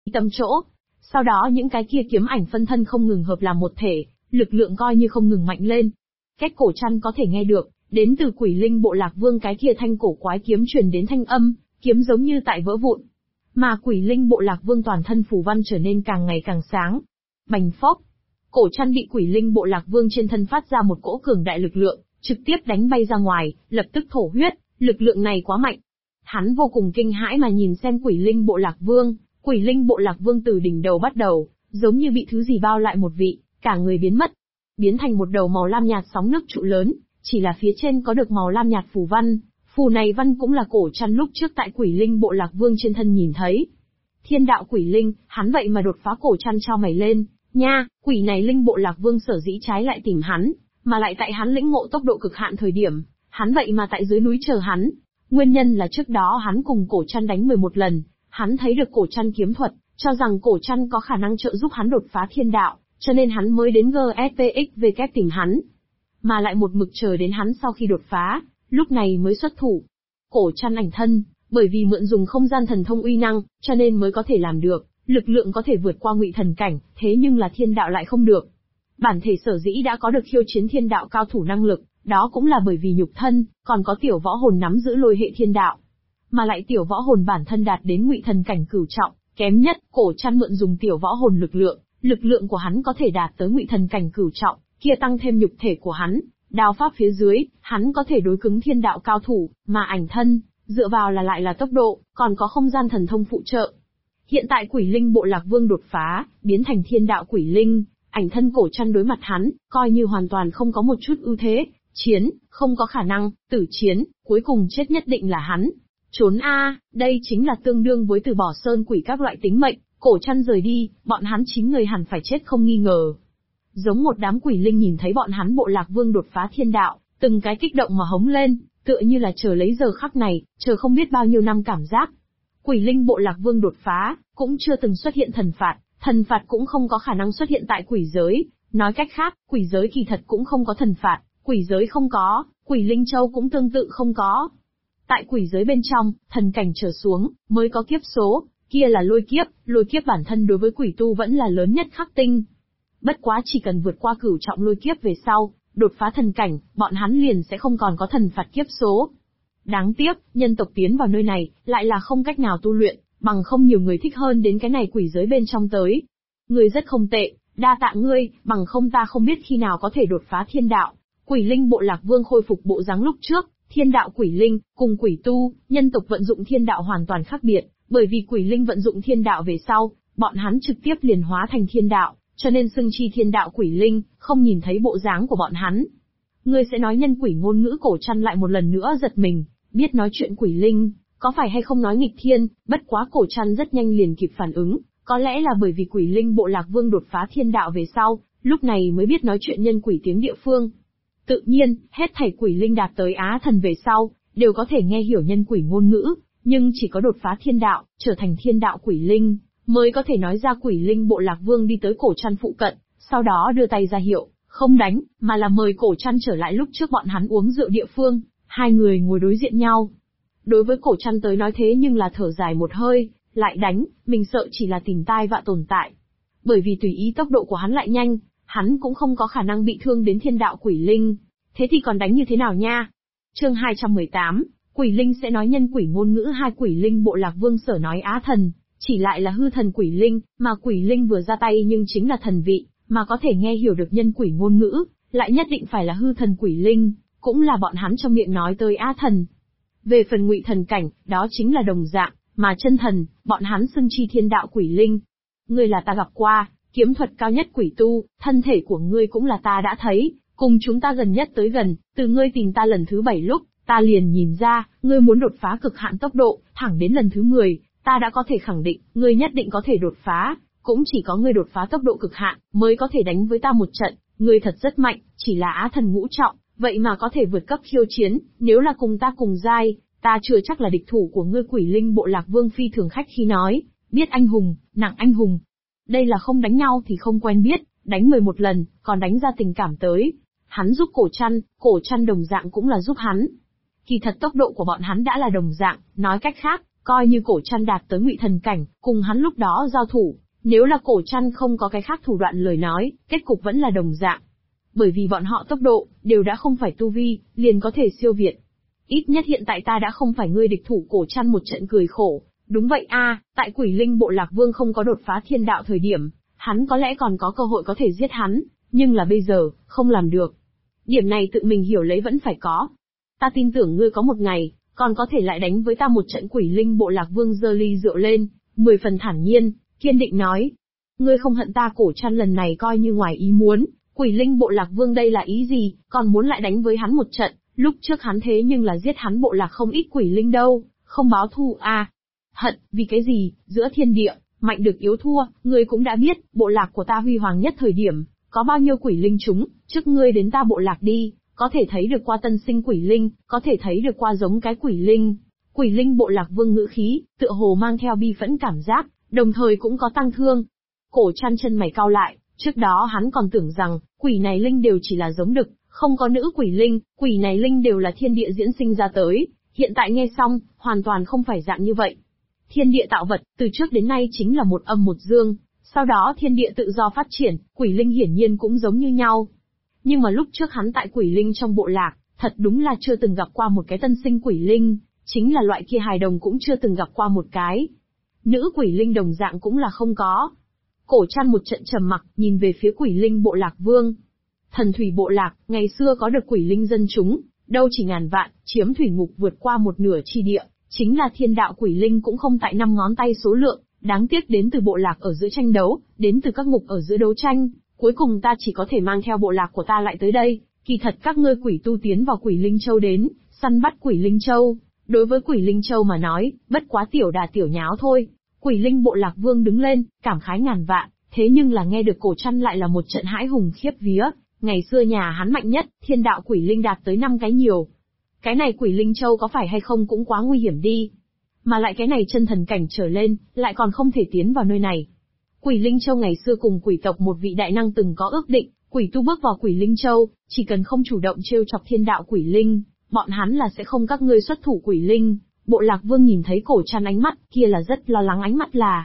tâm chỗ. Sau đó những cái kia kiếm ảnh phân thân không ngừng hợp làm một thể, lực lượng coi như không ngừng mạnh lên. Cách Cổ Trăn có thể nghe được, đến từ Quỷ Linh bộ Lạc Vương cái kia thanh cổ quái kiếm truyền đến thanh âm, kiếm giống như tại vỡ vụn. Mà Quỷ Linh bộ Lạc Vương toàn thân phù văn trở nên càng ngày càng sáng. Bành phốc, Cổ Trăn bị Quỷ Linh bộ Lạc Vương trên thân phát ra một cỗ cường đại lực lượng, trực tiếp đánh bay ra ngoài, lập tức thổ huyết, lực lượng này quá mạnh. Hắn vô cùng kinh hãi mà nhìn xem Quỷ Linh bộ Lạc Vương, Quỷ Linh bộ Lạc Vương từ đỉnh đầu bắt đầu, giống như bị thứ gì bao lại một vị, cả người biến mất, biến thành một đầu màu lam nhạt sóng nước trụ lớn, chỉ là phía trên có được màu lam nhạt phù văn, phù này văn cũng là Cổ Trăn lúc trước tại Quỷ Linh bộ Lạc Vương trên thân nhìn thấy. Thiên đạo Quỷ Linh, hắn vậy mà đột phá. Cổ Trăn trao mày lên, nha, Quỷ này Linh bộ Lạc Vương sở dĩ trái lại tìm hắn, mà lại tại hắn lĩnh ngộ tốc độ cực hạn thời điểm, hắn vậy mà tại dưới núi chờ hắn. Nguyên nhân là trước đó hắn cùng Cổ Trăn đánh 11 lần, hắn thấy được Cổ Trăn kiếm thuật, cho rằng Cổ Trăn có khả năng trợ giúp hắn đột phá thiên đạo, cho nên hắn mới đến GSPXVK tìm hắn. Mà lại một mực chờ đến hắn sau khi đột phá, lúc này mới xuất thủ. Cổ Trăn ảnh thân, bởi vì mượn dùng không gian thần thông uy năng, cho nên mới có thể làm được, lực lượng có thể vượt qua ngụy thần cảnh, thế nhưng là thiên đạo lại không được. Bản thể sở dĩ đã có được khiêu chiến thiên đạo cao thủ năng lực, đó cũng là bởi vì nhục thân, còn có tiểu võ hồn nắm giữ lôi hệ thiên đạo. Mà lại tiểu võ hồn bản thân đạt đến ngụy thần cảnh cửu trọng, kém nhất, Cổ Trăn mượn dùng tiểu võ hồn lực lượng của hắn có thể đạt tới ngụy thần cảnh cửu trọng, kia tăng thêm nhục thể của hắn, đao pháp phía dưới, hắn có thể đối cứng thiên đạo cao thủ, mà ảnh thân, dựa vào là lại là tốc độ, còn có không gian thần thông phụ trợ. Hiện tại Quỷ Linh bộ Lạc Vương đột phá, biến thành thiên đạo Quỷ Linh, ảnh thân Cổ Trăn đối mặt hắn, coi như hoàn toàn không có một chút ưu thế, chiến, không có khả năng, tử chiến, cuối cùng chết nhất định là hắn. Trốn đây chính là tương đương với từ bỏ sơn quỷ các loại tính mệnh, Cổ Trăn rời đi, bọn hắn 9 người hẳn phải chết không nghi ngờ. Giống một đám quỷ linh nhìn thấy bọn hắn bộ Lạc Vương đột phá thiên đạo, từng cái kích động mà hống lên, tựa như là chờ lấy giờ khắc này, chờ không biết bao nhiêu năm cảm giác. Quỷ Linh bộ Lạc Vương đột phá, cũng chưa từng xuất hiện thần phạt cũng không có khả năng xuất hiện tại quỷ giới, nói cách khác, quỷ giới kỳ thật cũng không có thần phạt, quỷ giới không có, Quỷ Linh Châu cũng tương tự không có. Tại quỷ giới bên trong, thần cảnh trở xuống, mới có kiếp số, kia là lôi kiếp bản thân đối với quỷ tu vẫn là lớn nhất khắc tinh. Bất quá chỉ cần vượt qua cửu trọng lôi kiếp về sau, đột phá thần cảnh, bọn hắn liền sẽ không còn có thần phạt kiếp số. Đáng tiếc, nhân tộc tiến vào nơi này, lại là không cách nào tu luyện, bằng không nhiều người thích hơn đến cái này quỷ giới bên trong tới. Ngươi rất không tệ, đa tạ ngươi, bằng không ta không biết khi nào có thể đột phá thiên đạo. Quỷ Linh bộ Lạc Vương khôi phục bộ dáng lúc trước, thiên đạo quỷ linh, cùng quỷ tu, nhân tộc vận dụng thiên đạo hoàn toàn khác biệt, bởi vì quỷ linh vận dụng thiên đạo về sau, bọn hắn trực tiếp liền hóa thành thiên đạo, cho nên xưng chi thiên đạo quỷ linh, không nhìn thấy bộ dáng của bọn hắn. Ngươi sẽ nói nhân quỷ ngôn ngữ. Cổ Trăn lại một lần nữa giật mình, biết nói chuyện quỷ linh, có phải hay không nói nghịch thiên, bất quá Cổ Trăn rất nhanh liền kịp phản ứng, có lẽ là bởi vì Quỷ Linh bộ Lạc Vương đột phá thiên đạo về sau, lúc này mới biết nói chuyện nhân quỷ tiếng địa phương. Tự nhiên, hết thảy quỷ linh đạt tới Á thần về sau, đều có thể nghe hiểu nhân quỷ ngôn ngữ, nhưng chỉ có đột phá thiên đạo, trở thành thiên đạo quỷ linh, mới có thể nói ra. Quỷ Linh bộ Lạc Vương đi tới Cổ Trăn phụ cận, sau đó đưa tay ra hiệu, không đánh, mà là mời Cổ Trăn trở lại lúc trước bọn hắn uống rượu địa phương, hai người ngồi đối diện nhau. Đối với Cổ Trăn tới nói thế nhưng là thở dài một hơi, lại đánh, mình sợ chỉ là tìm tai vạ tồn tại. Bởi vì tùy ý tốc độ của hắn lại nhanh, hắn cũng không có khả năng bị thương đến thiên đạo quỷ linh. Thế thì còn đánh như thế nào nha? Chương 218, quỷ linh sẽ nói nhân quỷ ngôn ngữ. Hai Quỷ Linh bộ Lạc Vương sở nói Á thần, chỉ lại là hư thần quỷ linh, mà quỷ linh vừa ra tay nhưng chính là thần vị, mà có thể nghe hiểu được nhân quỷ ngôn ngữ, lại nhất định phải là hư thần quỷ linh, cũng là bọn hắn trong miệng nói tới Á thần. Về phần ngụy thần cảnh, đó chính là đồng dạng, mà chân thần, bọn hắn xưng chi thiên đạo quỷ linh. Ngươi là ta gặp qua, kiếm thuật cao nhất quỷ tu, thân thể của ngươi cũng là ta đã thấy, cùng chúng ta gần nhất tới gần, từ ngươi tìm ta lần thứ 7 lúc, ta liền nhìn ra, ngươi muốn đột phá cực hạn tốc độ, thẳng đến lần thứ 10, ta đã có thể khẳng định, ngươi nhất định có thể đột phá, cũng chỉ có ngươi đột phá tốc độ cực hạn, mới có thể đánh với ta một trận, ngươi thật rất mạnh, chỉ là Á thần ngũ trọng, vậy mà có thể vượt cấp khiêu chiến, nếu là cùng ta cùng giai, ta chưa chắc là địch thủ của ngươi. Quỷ Linh bộ Lạc Vương phi thường khách khí nói, biết anh hùng, nặng anh hùng. Đây là không đánh nhau thì không quen biết, đánh 11 lần, còn đánh ra tình cảm tới. Hắn giúp Cổ Trăn đồng dạng cũng là giúp hắn. Kỳ thật tốc độ của bọn hắn đã là đồng dạng, nói cách khác, Coi như Cổ Trăn đạt tới Ngụy Thần cảnh, cùng hắn lúc đó giao thủ, nếu là Cổ Trăn không có cái khác thủ đoạn lời nói, kết cục vẫn là đồng dạng. Bởi vì bọn họ tốc độ, đều đã không phải tu vi, liền có thể siêu việt. Ít nhất hiện tại ta đã không phải ngươi địch thủ. Cổ Trăn một trận cười khổ. Đúng vậy a, tại Quỷ Linh bộ Lạc Vương không có đột phá thiên đạo thời điểm, hắn có lẽ còn có cơ hội có thể giết hắn, nhưng là bây giờ, không làm được. Điểm này tự mình hiểu lấy vẫn phải có. Ta tin tưởng ngươi có một ngày, còn có thể lại đánh với ta một trận. Quỷ Linh bộ Lạc Vương giơ ly rượu lên, 10 phần thản nhiên, kiên định nói. Ngươi không hận ta. Cổ Trăn lần này coi như ngoài ý muốn, Quỷ Linh bộ Lạc Vương đây là ý gì, còn muốn lại đánh với hắn một trận, lúc trước hắn thế nhưng là giết hắn bộ lạc không ít quỷ linh đâu, không báo thù à. Hận, vì cái gì, giữa thiên địa, mạnh được yếu thua, ngươi cũng đã biết, bộ lạc của ta huy hoàng nhất thời điểm, có bao nhiêu quỷ linh chúng, trước ngươi đến ta bộ lạc đi, có thể thấy được qua tân sinh quỷ linh, có thể thấy được qua giống cái quỷ linh. Quỷ Linh bộ Lạc Vương ngữ khí, tựa hồ mang theo bi phẫn cảm giác, đồng thời cũng có tăng thương. Cổ Trăn chân mày cau lại, trước đó hắn còn tưởng rằng, quỷ này linh đều chỉ là giống đực, không có nữ quỷ linh, quỷ này linh đều là thiên địa diễn sinh ra tới, hiện tại nghe xong, hoàn toàn không phải dạng như vậy. Thiên địa tạo vật, từ trước đến nay chính là một âm một dương, sau đó thiên địa tự do phát triển, quỷ linh hiển nhiên cũng giống như nhau. Nhưng mà lúc trước hắn tại quỷ linh trong bộ lạc, thật đúng là chưa từng gặp qua một cái tân sinh quỷ linh, chính là loại kia hài đồng cũng chưa từng gặp qua một cái. Nữ quỷ linh đồng dạng cũng là không có. Cổ Trăn một trận trầm mặc, nhìn về phía Quỷ Linh bộ Lạc Vương. Thần thủy bộ lạc, ngày xưa có được quỷ linh dân chúng, đâu chỉ ngàn vạn, chiếm thủy ngục vượt qua một nửa chi địa, chính là thiên đạo quỷ linh cũng không tại 5 ngón tay số lượng, đáng tiếc đến từ bộ lạc ở giữa tranh đấu, đến từ các ngục ở giữa đấu tranh, cuối cùng ta chỉ có thể mang theo bộ lạc của ta lại tới đây, kỳ thật các ngươi quỷ tu tiến vào Quỷ Linh Châu đến, săn bắt Quỷ Linh Châu, đối với Quỷ Linh Châu mà nói, bất quá tiểu đà tiểu nháo thôi. Quỷ Linh bộ Lạc Vương đứng lên, cảm khái ngàn vạn, thế nhưng là nghe được Cổ Trăn lại là một trận hãi hùng khiếp vía, ngày xưa nhà hắn mạnh nhất, thiên đạo quỷ linh đạt tới 5 cái nhiều. Cái này Quỷ Linh Châu có phải hay không cũng quá nguy hiểm đi. Mà lại cái này chân thần cảnh trở lên, lại còn không thể tiến vào nơi này. Quỷ Linh Châu ngày xưa cùng quỷ tộc một vị đại năng từng có ước định, quỷ tu bước vào Quỷ Linh Châu, chỉ cần không chủ động trêu chọc thiên đạo quỷ linh, bọn hắn là sẽ không các ngươi xuất thủ quỷ linh. Bộ Lạc Vương nhìn thấy Cổ Trăn ánh mắt kia là rất lo lắng, ánh mắt là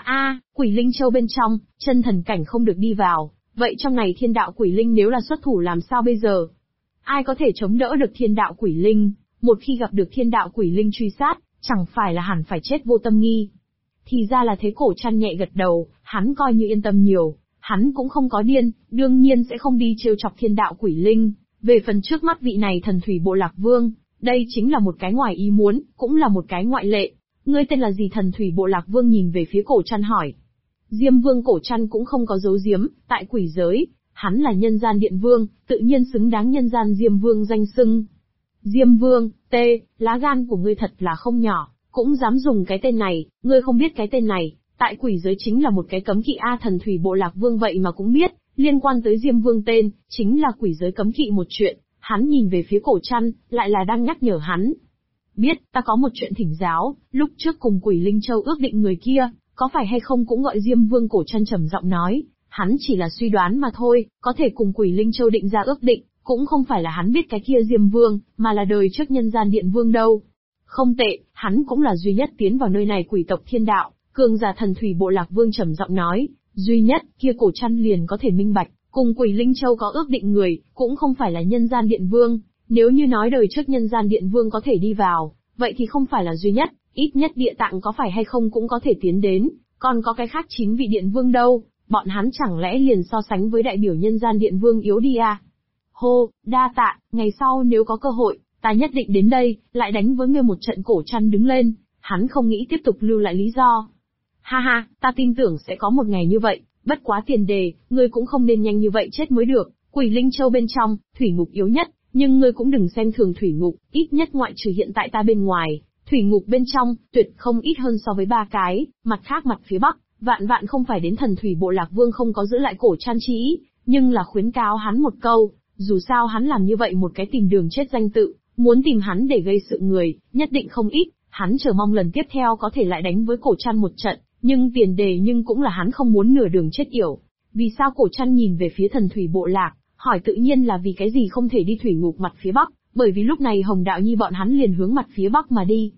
Quỷ Linh Châu bên trong, chân thần cảnh không được đi vào, vậy trong này thiên đạo quỷ linh nếu là xuất thủ làm sao bây giờ? Ai có thể chống đỡ được thiên đạo quỷ linh, một khi gặp được thiên đạo quỷ linh truy sát, chẳng phải là hẳn phải chết vô tâm nghi. Thì ra là thế. Cổ Trăn nhẹ gật đầu, hắn coi như yên tâm nhiều, hắn cũng không có điên, đương nhiên sẽ không đi trêu chọc thiên đạo quỷ linh. Về phần trước mắt vị này thần thủy bộ Lạc Vương, đây chính là một cái ngoài ý muốn, cũng là một cái ngoại lệ. Ngươi tên là gì? Thần thủy bộ Lạc Vương nhìn về phía Cổ Trăn hỏi. Diêm Vương. Cổ Trăn cũng không có giấu giếm, tại quỷ giới, hắn là nhân gian điện vương, tự nhiên xứng đáng nhân gian Diêm Vương danh xưng. Diêm Vương, lá gan của ngươi thật là không nhỏ, cũng dám dùng cái tên này, ngươi không biết cái tên này, tại quỷ giới chính là một cái cấm kỵ a. Thần thủy bộ Lạc Vương vậy mà cũng biết, liên quan tới Diêm Vương tên, chính là quỷ giới cấm kỵ một chuyện. Hắn nhìn về phía Cổ Trăn, lại là đang nhắc nhở hắn. Biết, ta có một chuyện thỉnh giáo, lúc trước cùng Quỷ Linh Châu ước định người kia, có phải hay không cũng gọi Diêm Vương? Cổ Trăn trầm giọng nói, hắn chỉ là suy đoán mà thôi, có thể cùng Quỷ Linh Châu định ra ước định, cũng không phải là hắn biết cái kia Diêm Vương, mà là đời trước nhân gian điện vương đâu. Không tệ, hắn cũng là duy nhất tiến vào nơi này quỷ tộc thiên đạo, cường giả. Thần thủy bộ Lạc Vương trầm giọng nói, duy nhất, kia Cổ Trăn liền có thể minh bạch. Cùng Quỷ Linh Châu có ước định người, cũng không phải là nhân gian điện vương, nếu như nói đời trước nhân gian điện vương có thể đi vào, vậy thì không phải là duy nhất, ít nhất địa tạng có phải hay không cũng có thể tiến đến, còn có cái khác 9 vị điện vương đâu, bọn hắn chẳng lẽ liền so sánh với đại biểu nhân gian điện vương yếu đi à? Hô, đa tạ, ngày sau nếu có cơ hội, ta nhất định đến đây, lại đánh với ngươi một trận. Cổ Trăn đứng lên, hắn không nghĩ tiếp tục lưu lại lý do. Ha ha, ta tin tưởng sẽ có một ngày như vậy. Bất quá tiền đề, ngươi cũng không nên nhanh như vậy chết mới được. Quỷ Linh Châu bên trong, thủy ngục yếu nhất, nhưng ngươi cũng đừng xem thường thủy ngục, ít nhất ngoại trừ hiện tại ta bên ngoài, thủy ngục bên trong, tuyệt không ít hơn so với 3 cái, mặt khác mặt phía bắc, vạn không phải đến thần thủy bộ Lạc Vương không có giữ lại Cổ Trăn chi ý, nhưng là khuyến cáo hắn một câu, dù sao hắn làm như vậy một cái tìm đường chết danh tự, muốn tìm hắn để gây sự người, nhất định không ít, hắn chờ mong lần tiếp theo có thể lại đánh với Cổ Trăn một trận. Nhưng tiền đề nhưng cũng là hắn không muốn nửa đường chết yểu. Vì sao? Cổ Trăn nhìn về phía thần thủy bộ lạc, hỏi tự nhiên là vì cái gì không thể đi thủy ngục mặt phía bắc, bởi vì lúc này Hồng Đạo Nhi bọn hắn liền hướng mặt phía bắc mà đi.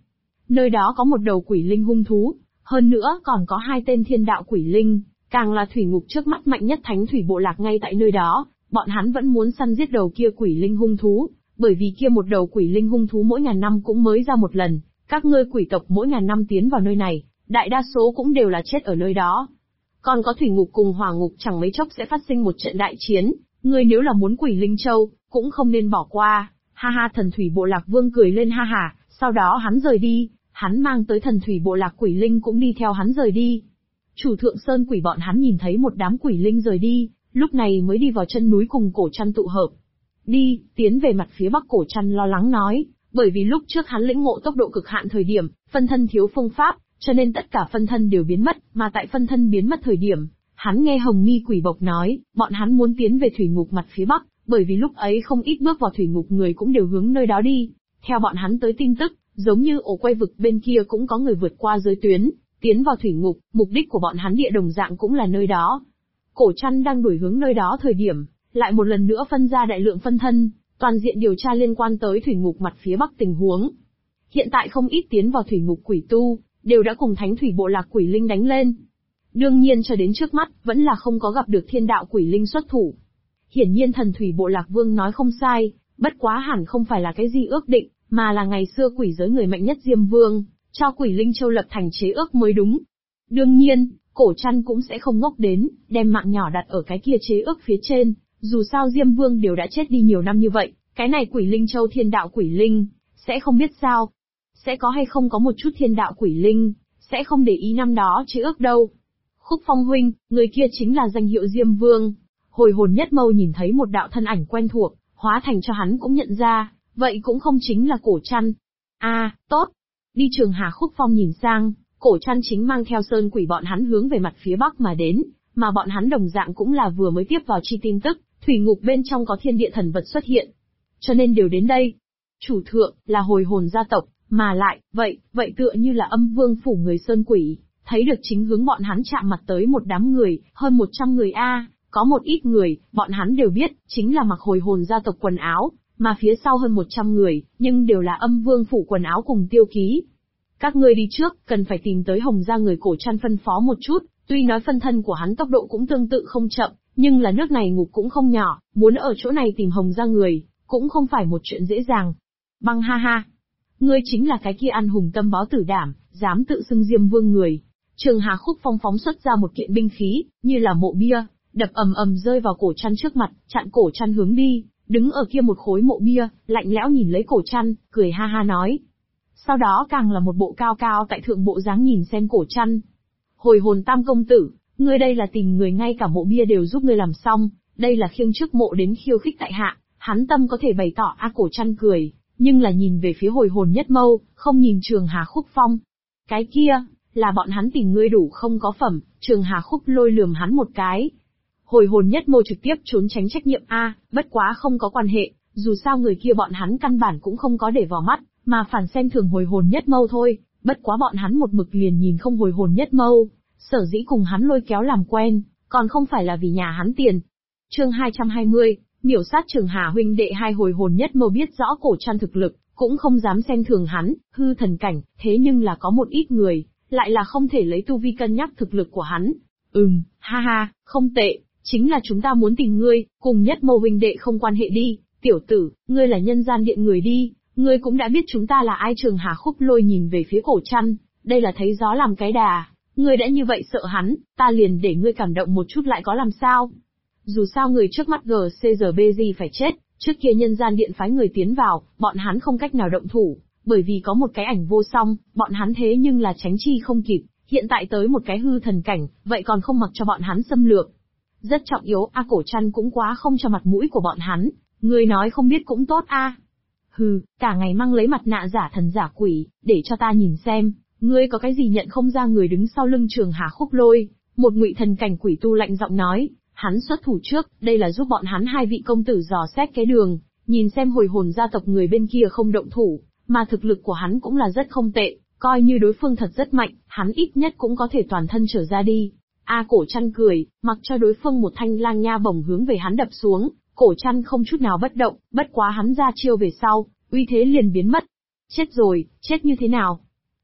Nơi đó có một đầu quỷ linh hung thú, hơn nữa còn có 2 tên thiên đạo quỷ linh, càng là thủy ngục trước mắt mạnh nhất thánh thủy bộ lạc ngay tại nơi đó, bọn hắn vẫn muốn săn giết đầu kia quỷ linh hung thú, bởi vì kia một đầu quỷ linh hung thú mỗi ngàn năm cũng mới ra một lần, các ngươi quỷ tộc mỗi ngàn năm tiến vào nơi này, đại đa số cũng đều là chết ở nơi đó. Còn có thủy ngục cùng hỏa ngục chẳng mấy chốc sẽ phát sinh một trận đại chiến, ngươi nếu là muốn quỷ linh châu, cũng không nên bỏ qua. Ha ha, thần thủy bộ lạc vương cười lên ha ha, sau đó hắn rời đi, hắn mang tới thần thủy bộ lạc quỷ linh cũng đi theo hắn rời đi. Chủ thượng sơn quỷ bọn hắn nhìn thấy một đám quỷ linh rời đi, lúc này mới đi vào chân núi cùng cổ trăn tụ hợp. Đi, tiến về mặt phía bắc, cổ trăn lo lắng nói, bởi vì lúc trước hắn lĩnh ngộ tốc độ cực hạn thời điểm, phân thân thiếu phương pháp, cho nên tất cả phân thân đều biến mất, mà tại phân thân biến mất thời điểm, hắn nghe Hồng Mi quỷ bộc nói, bọn hắn muốn tiến về thủy ngục mặt phía bắc, bởi vì lúc ấy không ít bước vào thủy ngục người cũng đều hướng nơi đó đi. Theo bọn hắn tới tin tức, giống như ổ quay vực bên kia cũng có người vượt qua giới tuyến, tiến vào thủy ngục, mục đích của bọn hắn địa đồng dạng cũng là nơi đó. Cổ Trăn đang đuổi hướng nơi đó thời điểm, lại một lần nữa phân ra đại lượng phân thân, toàn diện điều tra liên quan tới thủy ngục mặt phía bắc tình huống. Hiện tại không ít tiến vào thủy ngục quỷ tu, đều đã cùng thánh thủy bộ lạc quỷ linh đánh lên. Đương nhiên cho đến trước mắt, vẫn là không có gặp được thiên đạo quỷ linh xuất thủ. Hiển nhiên thần thủy bộ lạc vương nói không sai, bất quá hẳn không phải là cái gì ước định, mà là ngày xưa quỷ giới người mạnh nhất Diêm Vương, cho quỷ linh châu lập thành chế ước mới đúng. Đương nhiên, Cổ Trăn cũng sẽ không ngốc đến, đem mạng nhỏ đặt ở cái kia chế ước phía trên, dù sao Diêm Vương đều đã chết đi nhiều năm như vậy, cái này quỷ linh châu thiên đạo quỷ linh, sẽ không biết sao. Sẽ có hay không có một chút thiên đạo quỷ linh, sẽ không để ý năm đó chế ước đâu. Khúc Phong huynh, người kia chính là danh hiệu Diêm Vương. Hồi hồn nhất mâu nhìn thấy một đạo thân ảnh quen thuộc, hóa thành cho hắn cũng nhận ra, vậy cũng không chính là Cổ Trăn. Tốt. Đi Trường Hà Khúc Phong nhìn sang, Cổ Trăn chính mang theo sơn quỷ bọn hắn hướng về mặt phía bắc mà đến, mà bọn hắn đồng dạng cũng là vừa mới tiếp vào chi tin tức, thủy ngục bên trong có thiên địa thần vật xuất hiện. Cho nên đều đến đây. Chủ thượng, là hồi hồn gia tộc, mà lại, vậy tựa như là âm vương phủ người sơn quỷ, thấy được chính hướng bọn hắn chạm mặt tới một đám người, hơn 100 người có một ít người, bọn hắn đều biết, chính là mặc hồi hồn gia tộc quần áo, mà phía sau hơn 100 người, nhưng đều là âm vương phủ quần áo cùng tiêu ký. Các ngươi đi trước, cần phải tìm tới Hồng gia người. Cổ Trăn phân phó một chút, tuy nói phân thân của hắn tốc độ cũng tương tự không chậm, nhưng là nước này ngục cũng không nhỏ, muốn ở chỗ này tìm Hồng gia người, cũng không phải một chuyện dễ dàng. Băng ha ha, ngươi chính là cái kia ăn hùng tâm báo tử đảm, dám tự xưng Diêm Vương người. Trường Hà Khúc Phong phóng xuất ra một kiện binh khí, như là mộ bia, đập ầm ầm rơi vào Cổ Trăn trước mặt, chặn Cổ Trăn hướng đi, đứng ở kia một khối mộ bia, lạnh lẽo nhìn lấy Cổ Trăn, cười ha ha nói. Sau đó càng là một bộ cao cao tại thượng bộ dáng nhìn xem Cổ Trăn. Hồi hồn tam công tử, ngươi đây là tìm người ngay cả mộ bia đều giúp ngươi làm xong, đây là khiêng trước mộ đến khiêu khích tại hạ, hắn tâm có thể bày tỏ. Cổ Trăn cười, nhưng là nhìn về phía hồi hồn nhất mâu, không nhìn Trường Hà Khúc Phong. Cái kia, là bọn hắn tìm ngươi đủ không có phẩm. Trường Hà Khúc lôi lườm hắn một cái. Hồi hồn nhất mâu trực tiếp trốn tránh trách nhiệm. Bất quá không có quan hệ, dù sao người kia bọn hắn căn bản cũng không có để vào mắt, mà phản xem thường hồi hồn nhất mâu thôi. Bất quá bọn hắn một mực liền nhìn không hồi hồn nhất mâu, sở dĩ cùng hắn lôi kéo làm quen, còn không phải là vì nhà hắn tiền. Chương 220, miểu sát Trường Hà huynh đệ hai. Hồi hồn nhất mâu biết rõ Cổ Trăn thực lực, cũng không dám xem thường hắn, hư thần cảnh, thế nhưng là có một ít người, lại là không thể lấy tu vi cân nhắc thực lực của hắn. Ha ha, không tệ, chính là chúng ta muốn tìm ngươi, cùng nhất mâu huynh đệ không quan hệ đi, tiểu tử, ngươi là nhân gian điện người đi, ngươi cũng đã biết chúng ta là ai. Trường Hà Khúc lôi nhìn về phía Cổ Trăn, đây là thấy gió làm cái đà, ngươi đã như vậy sợ hắn, ta liền để ngươi cảm động một chút lại có làm sao. Dù sao người trước mắt GCRBG phải chết, trước kia nhân gian điện phái người tiến vào, bọn hắn không cách nào động thủ, bởi vì có một cái ảnh vô song, bọn hắn thế nhưng là tránh chi không kịp, hiện tại tới một cái hư thần cảnh, vậy còn không mặc cho bọn hắn xâm lược. Rất trọng yếu. Cổ Trăn cũng quá không cho mặt mũi của bọn hắn, ngươi nói không biết cũng tốt. Hừ, cả ngày mang lấy mặt nạ giả thần giả quỷ, để cho ta nhìn xem, ngươi có cái gì nhận không ra. Người đứng sau lưng Trường Hà Khúc lôi, một ngụy thần cảnh quỷ tu lạnh giọng nói, hắn xuất thủ trước, đây là giúp bọn hắn hai vị công tử dò xét cái đường, nhìn xem hồi hồn gia tộc người bên kia không động thủ, mà thực lực của hắn cũng là rất không tệ, coi như đối phương thật rất mạnh, hắn ít nhất cũng có thể toàn thân trở ra đi. Cổ Trăn cười, mặc cho đối phương một thanh lang nha bổng hướng về hắn đập xuống, Cổ Trăn không chút nào bất động, bất quá hắn ra chiêu về sau, uy thế liền biến mất. Chết rồi, chết như thế nào?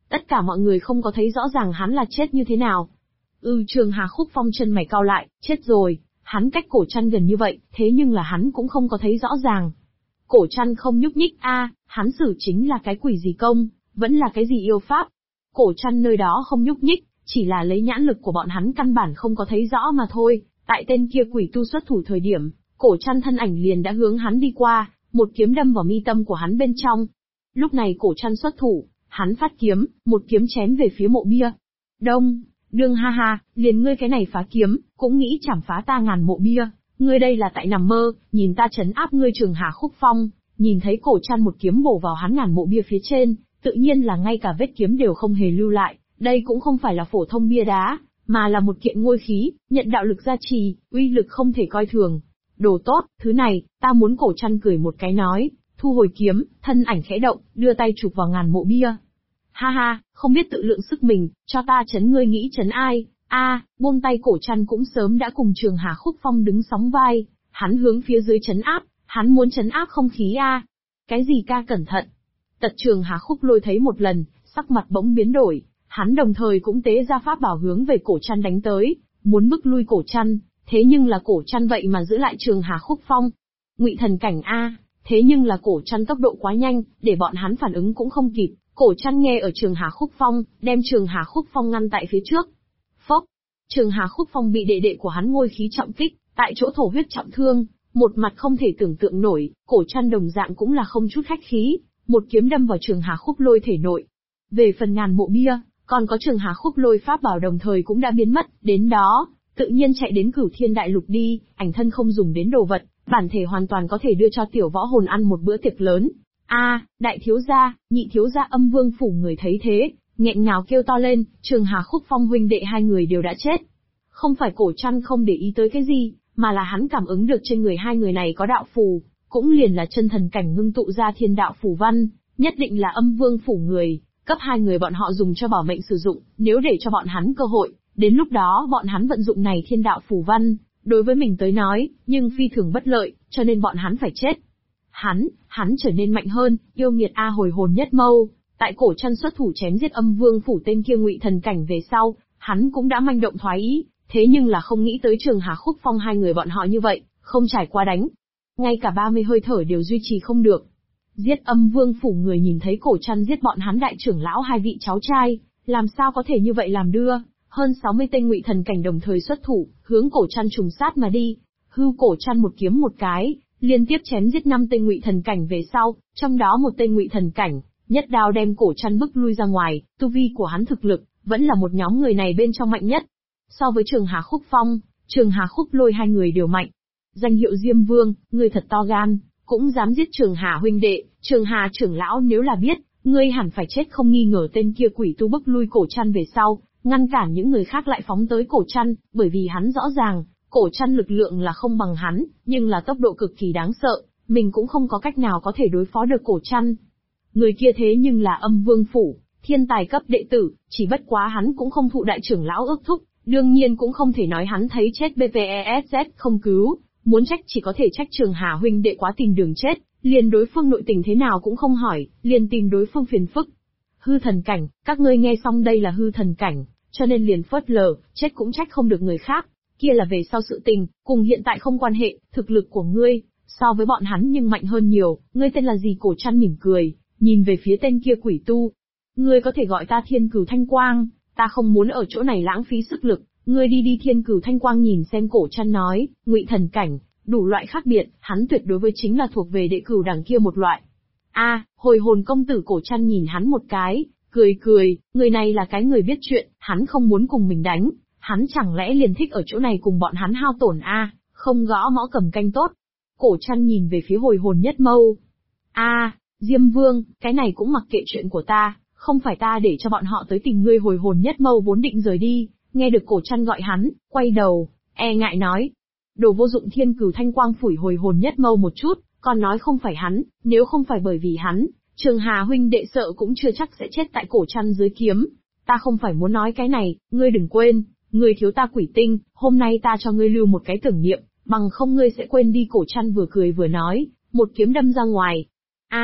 Tất cả mọi người không có thấy rõ ràng hắn là chết như thế nào. Trường Hà Khúc Phong chân mày cau lại, chết rồi, hắn cách Cổ Trăn gần như vậy, thế nhưng là hắn cũng không có thấy rõ ràng. Cổ Trăn không nhúc nhích hắn xử chính là cái quỷ gì công, vẫn là cái gì yêu pháp. Cổ Trăn nơi đó không nhúc nhích, chỉ là lấy nhãn lực của bọn hắn căn bản không có thấy rõ mà thôi. Tại tên kia quỷ tu xuất thủ thời điểm, Cổ Trăn thân ảnh liền đã hướng hắn đi qua, một kiếm đâm vào mi tâm của hắn bên trong. Lúc này Cổ Trăn xuất thủ, hắn phát kiếm, một kiếm chém về phía mộ bia. Đông, đương ha ha, liền ngươi cái này phá kiếm, cũng nghĩ chảm phá ta ngàn mộ bia, ngươi đây là tại nằm mơ, nhìn ta trấn áp ngươi Trường Hà Khúc Phong. Nhìn thấy Cổ Trăn một kiếm bổ vào hắn ngàn mộ bia phía trên, tự nhiên là ngay cả vết kiếm đều không hề lưu lại, đây cũng không phải là phổ thông bia đá, mà là một kiện ngôi khí, nhận đạo lực gia trì, uy lực không thể coi thường. Đồ tốt, thứ này, ta muốn. Cổ Trăn cười một cái nói, thu hồi kiếm, thân ảnh khẽ động, đưa tay chụp vào ngàn mộ bia. Ha ha, không biết tự lượng sức mình, cho ta chấn ngươi nghĩ chấn ai? Buông tay. Cổ Trăn cũng sớm đã cùng Trường Hà Khúc Phong đứng sóng vai, hắn hướng phía dưới chấn áp, hắn muốn chấn áp không khí Cái gì ca cẩn thận? Tật Trường Hà Khúc Lôi thấy một lần, sắc mặt bỗng biến đổi, hắn đồng thời cũng tế ra pháp bảo hướng về Cổ Trăn đánh tới, muốn bức lui Cổ Trăn, thế nhưng là Cổ Trăn vậy mà giữ lại Trường Hà Khúc Phong. Ngụy thần cảnh thế nhưng là Cổ Trăn tốc độ quá nhanh, để bọn hắn phản ứng cũng không kịp. Cổ Trăn nghe ở Trường Hà Khúc Phong, đem Trường Hà Khúc Phong ngăn tại phía trước. Phốc! Trường Hà Khúc Phong bị đệ đệ của hắn ngôi khí trọng kích, tại chỗ thổ huyết trọng thương, một mặt không thể tưởng tượng nổi. Cổ Trăn đồng dạng cũng là không chút khách khí, một kiếm đâm vào Trường Hà Khúc Lôi thể nội. Về phần ngàn mộ bia, còn có Trường Hà Khúc Lôi pháp bảo đồng thời cũng đã biến mất, đến đó, tự nhiên chạy đến Cửu Thiên Đại Lục đi, ảnh thân không dùng đến đồ vật, bản thể hoàn toàn có thể đưa cho tiểu võ hồn ăn một bữa tiệc lớn. Đại thiếu gia, nhị thiếu gia. Âm Vương phủ người thấy thế, nghẹn ngào kêu to lên, Trường Hà Khúc Phong huynh đệ hai người đều đã chết. Không phải Cổ Trăn không để ý tới cái gì, mà là hắn cảm ứng được trên người hai người này có đạo phù, cũng liền là chân thần cảnh ngưng tụ ra thiên đạo phù văn, nhất định là Âm Vương phủ người, cấp hai người bọn họ dùng cho bảo mệnh sử dụng, nếu để cho bọn hắn cơ hội, đến lúc đó bọn hắn vận dụng này thiên đạo phù văn, đối với mình tới nói, nhưng phi thường bất lợi, cho nên bọn hắn phải chết. Hắn trở nên mạnh hơn, yêu nghiệt hồi hồn nhất mâu, tại Cổ Trăn xuất thủ chém giết Âm Vương phủ tên kia ngụy thần cảnh về sau, hắn cũng đã manh động thoái ý, thế nhưng là không nghĩ tới Trường Hà Khúc Phong hai người bọn họ như vậy, không trải qua đánh. Ngay cả 30 hơi thở đều duy trì không được. Giết Âm Vương phủ người nhìn thấy Cổ Trăn giết bọn hắn đại trưởng lão hai vị cháu trai, làm sao có thể như vậy làm đưa, hơn 60 tên ngụy thần cảnh đồng thời xuất thủ, hướng Cổ Trăn trùng sát mà đi. Cổ Trăn một kiếm một cái, liên tiếp chém giết 5 tên ngụy thần cảnh về sau, trong đó một tên ngụy thần cảnh, nhất đao đem Cổ Trăn bức lui ra ngoài, tu vi của hắn thực lực, vẫn là một nhóm người này bên trong mạnh nhất. So với Trường Hà Khúc Phong, Trường Hà Khúc Lôi hai người đều mạnh. Danh hiệu Diêm Vương, ngươi thật to gan, cũng dám giết Trường Hà huynh đệ. Trường Hà trưởng lão nếu là biết, ngươi hẳn phải chết không nghi ngờ. Tên kia quỷ tu bức lui Cổ Trăn về sau, ngăn cản những người khác lại phóng tới Cổ Trăn, bởi vì hắn rõ ràng, Cổ Trăn lực lượng là không bằng hắn, nhưng là tốc độ cực kỳ đáng sợ, mình cũng không có cách nào có thể đối phó được Cổ Trăn. Người kia thế nhưng là Âm Vương phủ, thiên tài cấp đệ tử, chỉ bất quá hắn cũng không thụ đại trưởng lão ước thúc, đương nhiên cũng không thể nói hắn thấy chết BVESZ không cứu, muốn trách chỉ có thể trách Trường Hà huynh đệ quá tìm đường chết, liền đối phương nội tình thế nào cũng không hỏi, liền tìm đối phương phiền phức. Hư thần cảnh, các ngươi nghe xong đây là hư thần cảnh, cho nên liền phớt lờ, chết cũng trách không được người khác, kia là về sau sự tình, cùng hiện tại không quan hệ. Thực lực của ngươi, so với bọn hắn nhưng mạnh hơn nhiều. Ngươi tên là gì? Cổ Trăn mỉm cười, nhìn về phía tên kia quỷ tu. Ngươi có thể gọi ta Thiên Cửu Thanh Quang, ta không muốn ở chỗ này lãng phí sức lực, ngươi đi Thiên Cửu Thanh Quang nhìn xem. Cổ Trăn nói, ngụy thần cảnh, đủ loại khác biệt, hắn tuyệt đối với chính là thuộc về đệ cửu đẳng kia một loại. Hồi hồn công tử. Cổ Trăn nhìn hắn một cái, cười, người này là cái người biết chuyện, hắn không muốn cùng mình đánh, hắn chẳng lẽ liền thích ở chỗ này cùng bọn hắn hao tổn không gõ mõ cầm canh tốt. Cổ Trăn nhìn về phía hồi hồn nhất mâu. Diêm Vương, cái này cũng mặc kệ chuyện của ta, không phải ta để cho bọn họ tới tìm ngươi. Hồi hồn nhất mâu vốn định rời đi, nghe được Cổ Trăn gọi hắn, quay đầu, ngại nói. Đồ vô dụng. Thiên Cửu Thanh Quang phủi hồi hồn nhất mâu một chút, còn nói không phải hắn, nếu không phải bởi vì hắn, Trường Hà huynh đệ sợ cũng chưa chắc sẽ chết tại Cổ Trăn dưới kiếm. Ta không phải muốn nói cái này, ngươi đừng quên, ngươi thiếu ta quỷ tinh, hôm nay ta cho ngươi lưu một cái tưởng niệm, bằng không ngươi sẽ quên đi. Cổ Trăn vừa cười vừa nói, một kiếm đâm ra ngoài.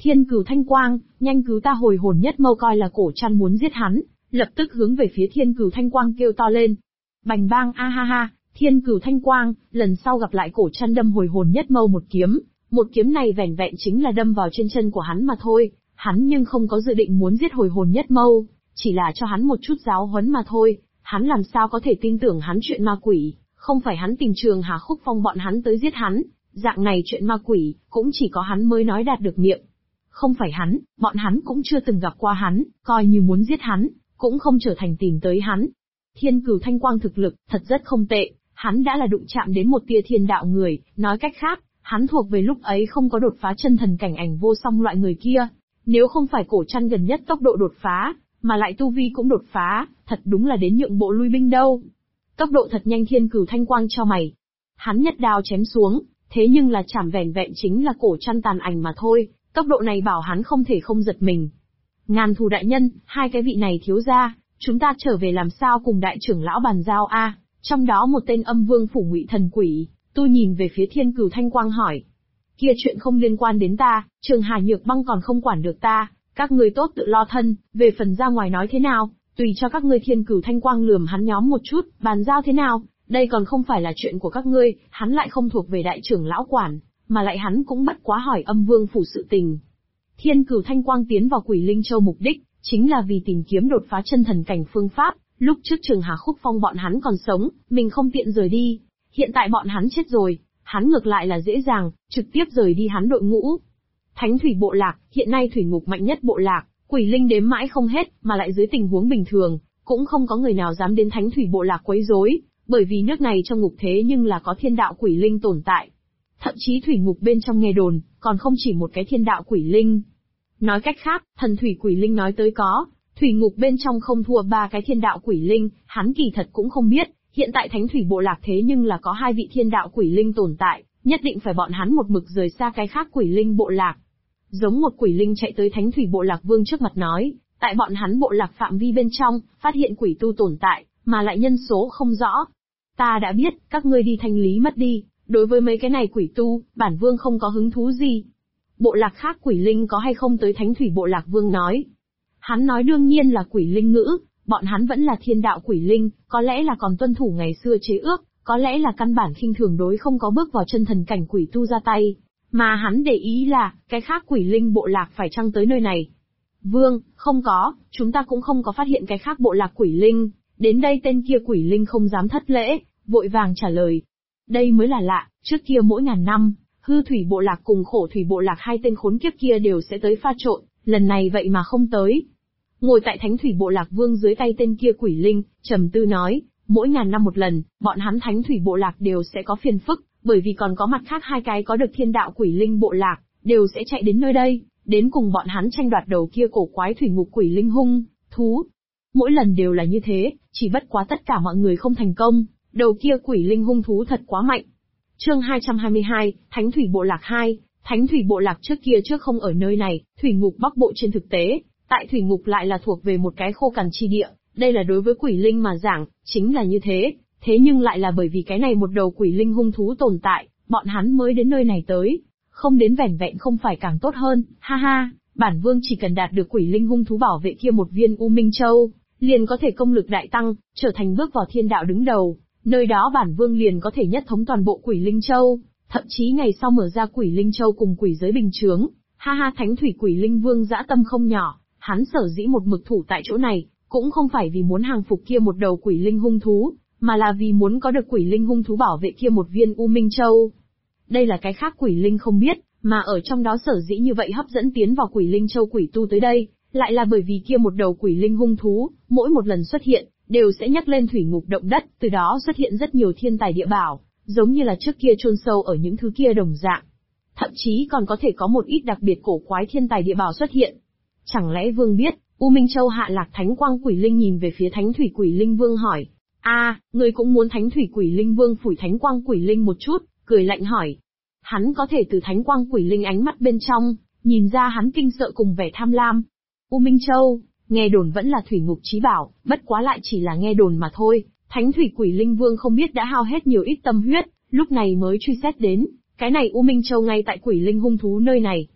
Thiên Cửu Thanh Quang, nhanh cứu ta! Hồi hồn nhất mâu coi là cổ trăn muốn giết hắn, lập tức hướng về phía Thiên Cửu Thanh Quang kêu to lên. Bành bang a ha ha, Thiên Cửu Thanh Quang, lần sau gặp lại cổ trăn đâm hồi hồn nhất mâu một kiếm này vẻn vẹn chính là đâm vào trên chân của hắn mà thôi, hắn nhưng không có dự định muốn giết hồi hồn nhất mâu, chỉ là cho hắn một chút giáo huấn mà thôi, hắn làm sao có thể tin tưởng hắn chuyện ma quỷ, không phải hắn tìm Trường Hà Khúc Phong bọn hắn tới giết hắn, dạng này chuyện ma quỷ, cũng chỉ có hắn mới nói đạt được miệng. Không phải hắn, bọn hắn cũng chưa từng gặp qua hắn, coi như muốn giết hắn, cũng không trở thành tìm tới hắn. Thiên Cửu Thanh Quang thực lực, thật rất không tệ, hắn đã là đụng chạm đến một tia thiên đạo người, nói cách khác, hắn thuộc về lúc ấy không có đột phá chân thần cảnh ảnh vô song loại người kia. Nếu không phải cổ trăn gần nhất tốc độ đột phá, mà lại tu vi cũng đột phá, thật đúng là đến nhượng bộ lui binh đâu. Tốc độ thật nhanh. Thiên Cửu Thanh Quang cho mày. Hắn nhất đao chém xuống, thế nhưng là chảm vẻn vẹn chính là cổ trăn tàn ảnh mà thôi, tốc độ này bảo hắn không thể không giật mình. Ngàn Thù đại nhân, hai cái vị này thiếu gia, chúng ta trở về làm sao cùng đại trưởng lão bàn giao a? Trong đó một tên Âm Vương phủ Ngụy Thần Quỷ, tu nhìn về phía Thiên Cửu Thanh Quang hỏi. Kia chuyện không liên quan đến ta, Trường Hà Nhược Băng còn không quản được ta, các ngươi tốt tự lo thân, về phần ra ngoài nói thế nào, tùy cho các ngươi. Thiên Cửu Thanh Quang lườm hắn nhóm một chút, bàn giao thế nào, đây còn không phải là chuyện của các ngươi, hắn lại không thuộc về đại trưởng lão quản, mà lại hắn cũng bất quá hỏi Âm Vương phủ sự tình. Thiên Cửu Thanh Quang tiến vào Quỷ Linh Châu mục đích, chính là vì tìm kiếm đột phá chân thần cảnh phương pháp, lúc trước Trường Hà Khúc Phong bọn hắn còn sống, mình không tiện rời đi, hiện tại bọn hắn chết rồi, hắn ngược lại là dễ dàng, trực tiếp rời đi hắn đội ngũ. Thánh Thủy Bộ Lạc, hiện nay thủy ngục mạnh nhất bộ lạc, quỷ linh đếm mãi không hết, mà lại dưới tình huống bình thường, cũng không có người nào dám đến Thánh Thủy Bộ Lạc quấy rối, bởi vì nước này trong ngục thế nhưng là có thiên đạo quỷ linh tồn tại. Thậm chí thủy ngục bên trong nghe đồn, còn không chỉ một cái thiên đạo quỷ linh. Nói cách khác, thần thủy quỷ linh nói tới có, thủy ngục bên trong không thua 3 cái thiên đạo quỷ linh, hắn kỳ thật cũng không biết, hiện tại Thánh Thủy Bộ Lạc thế nhưng là có 2 vị thiên đạo quỷ linh tồn tại, nhất định phải bọn hắn một mực rời xa cái khác quỷ linh bộ lạc. Giống một quỷ linh chạy tới Thánh Thủy Bộ Lạc Vương trước mặt nói, tại bọn hắn bộ lạc phạm vi bên trong, phát hiện quỷ tu tồn tại, mà lại nhân số không rõ. Ta đã biết, các ngươi đi thanh lý mất đi, đối với mấy cái này quỷ tu, bản vương không có hứng thú gì. Bộ lạc khác quỷ linh có hay không tới Thánh Thủy Bộ Lạc Vương nói. Hắn nói đương nhiên là quỷ linh ngữ, bọn hắn vẫn là thiên đạo quỷ linh, có lẽ là còn tuân thủ ngày xưa chế ước, có lẽ là căn bản khinh thường đối không có bước vào chân thần cảnh quỷ tu ra tay. Mà hắn để ý là, cái khác quỷ linh bộ lạc phải chăng tới nơi này. Vương, không có, chúng ta cũng không có phát hiện cái khác bộ lạc quỷ linh. Đến đây tên kia quỷ linh không dám thất lễ, vội vàng trả lời. Đây mới là lạ, trước kia mỗi ngàn năm, hư thủy bộ lạc cùng khổ thủy bộ lạc hai tên khốn kiếp kia đều sẽ tới pha trộn, lần này vậy mà không tới. Ngồi tại Thánh Thủy Bộ Lạc Vương dưới tay tên kia quỷ linh, trầm tư nói, mỗi ngàn năm một lần, bọn hắn Thánh Thủy Bộ Lạc đều sẽ có phiền phức, bởi vì còn có mặt khác 2 cái có được thiên đạo quỷ linh bộ lạc, đều sẽ chạy đến nơi đây, đến cùng bọn hắn tranh đoạt đầu kia cổ quái thủy ngục quỷ linh hung thú. Mỗi lần đều là như thế, chỉ bất quá tất cả mọi người không thành công, đầu kia quỷ linh hung thú thật quá mạnh. Chương 222, Thánh Thủy Bộ Lạc 2, Thánh Thủy Bộ Lạc trước không ở nơi này, thủy ngục Bắc Bộ trên thực tế, tại thủy ngục lại là thuộc về một cái khô cằn chi địa, đây là đối với quỷ linh mà giảng, chính là như thế, thế nhưng lại là bởi vì cái này một đầu quỷ linh hung thú tồn tại, bọn hắn mới đến nơi này tới, không đến vẻn vẹn không phải càng tốt hơn, ha ha, bản vương chỉ cần đạt được quỷ linh hung thú bảo vệ kia một viên U Minh Châu, liền có thể công lực đại tăng, trở thành bước vào thiên đạo đứng đầu, nơi đó bản vương liền có thể nhất thống toàn bộ quỷ linh châu, thậm chí ngày sau mở ra quỷ linh châu cùng quỷ giới bình chướng, ha ha. Thánh Thủy Quỷ Linh Vương dã tâm không nhỏ. Hắn sở dĩ một mực thủ tại chỗ này, cũng không phải vì muốn hàng phục kia một đầu quỷ linh hung thú, mà là vì muốn có được quỷ linh hung thú bảo vệ kia một viên U Minh Châu. Đây là cái khác quỷ linh không biết, mà ở trong đó sở dĩ như vậy hấp dẫn tiến vào quỷ linh châu quỷ tu tới đây, lại là bởi vì kia một đầu quỷ linh hung thú, mỗi một lần xuất hiện, đều sẽ nhắc lên thủy ngục động đất, từ đó xuất hiện rất nhiều thiên tài địa bảo, giống như là trước kia chôn sâu ở những thứ kia đồng dạng. Thậm chí còn có thể có một ít đặc biệt cổ quái thiên tài địa bảo xuất hiện. Chẳng lẽ vương biết, U Minh Châu hạ lạc Thánh Quang Quỷ Linh nhìn về phía Thánh Thủy Quỷ Linh Vương hỏi. Ngươi cũng muốn Thánh Thủy Quỷ Linh Vương phủi Thánh Quang Quỷ Linh một chút, cười lạnh hỏi. Hắn có thể từ Thánh Quang Quỷ Linh ánh mắt bên trong, nhìn ra hắn kinh sợ cùng vẻ tham lam. U Minh Châu, nghe đồn vẫn là thủy ngục chí bảo, bất quá lại chỉ là nghe đồn mà thôi. Thánh Thủy Quỷ Linh Vương không biết đã hao hết nhiều ít tâm huyết, lúc này mới truy xét đến, cái này U Minh Châu ngay tại Quỷ Linh hung thú nơi này.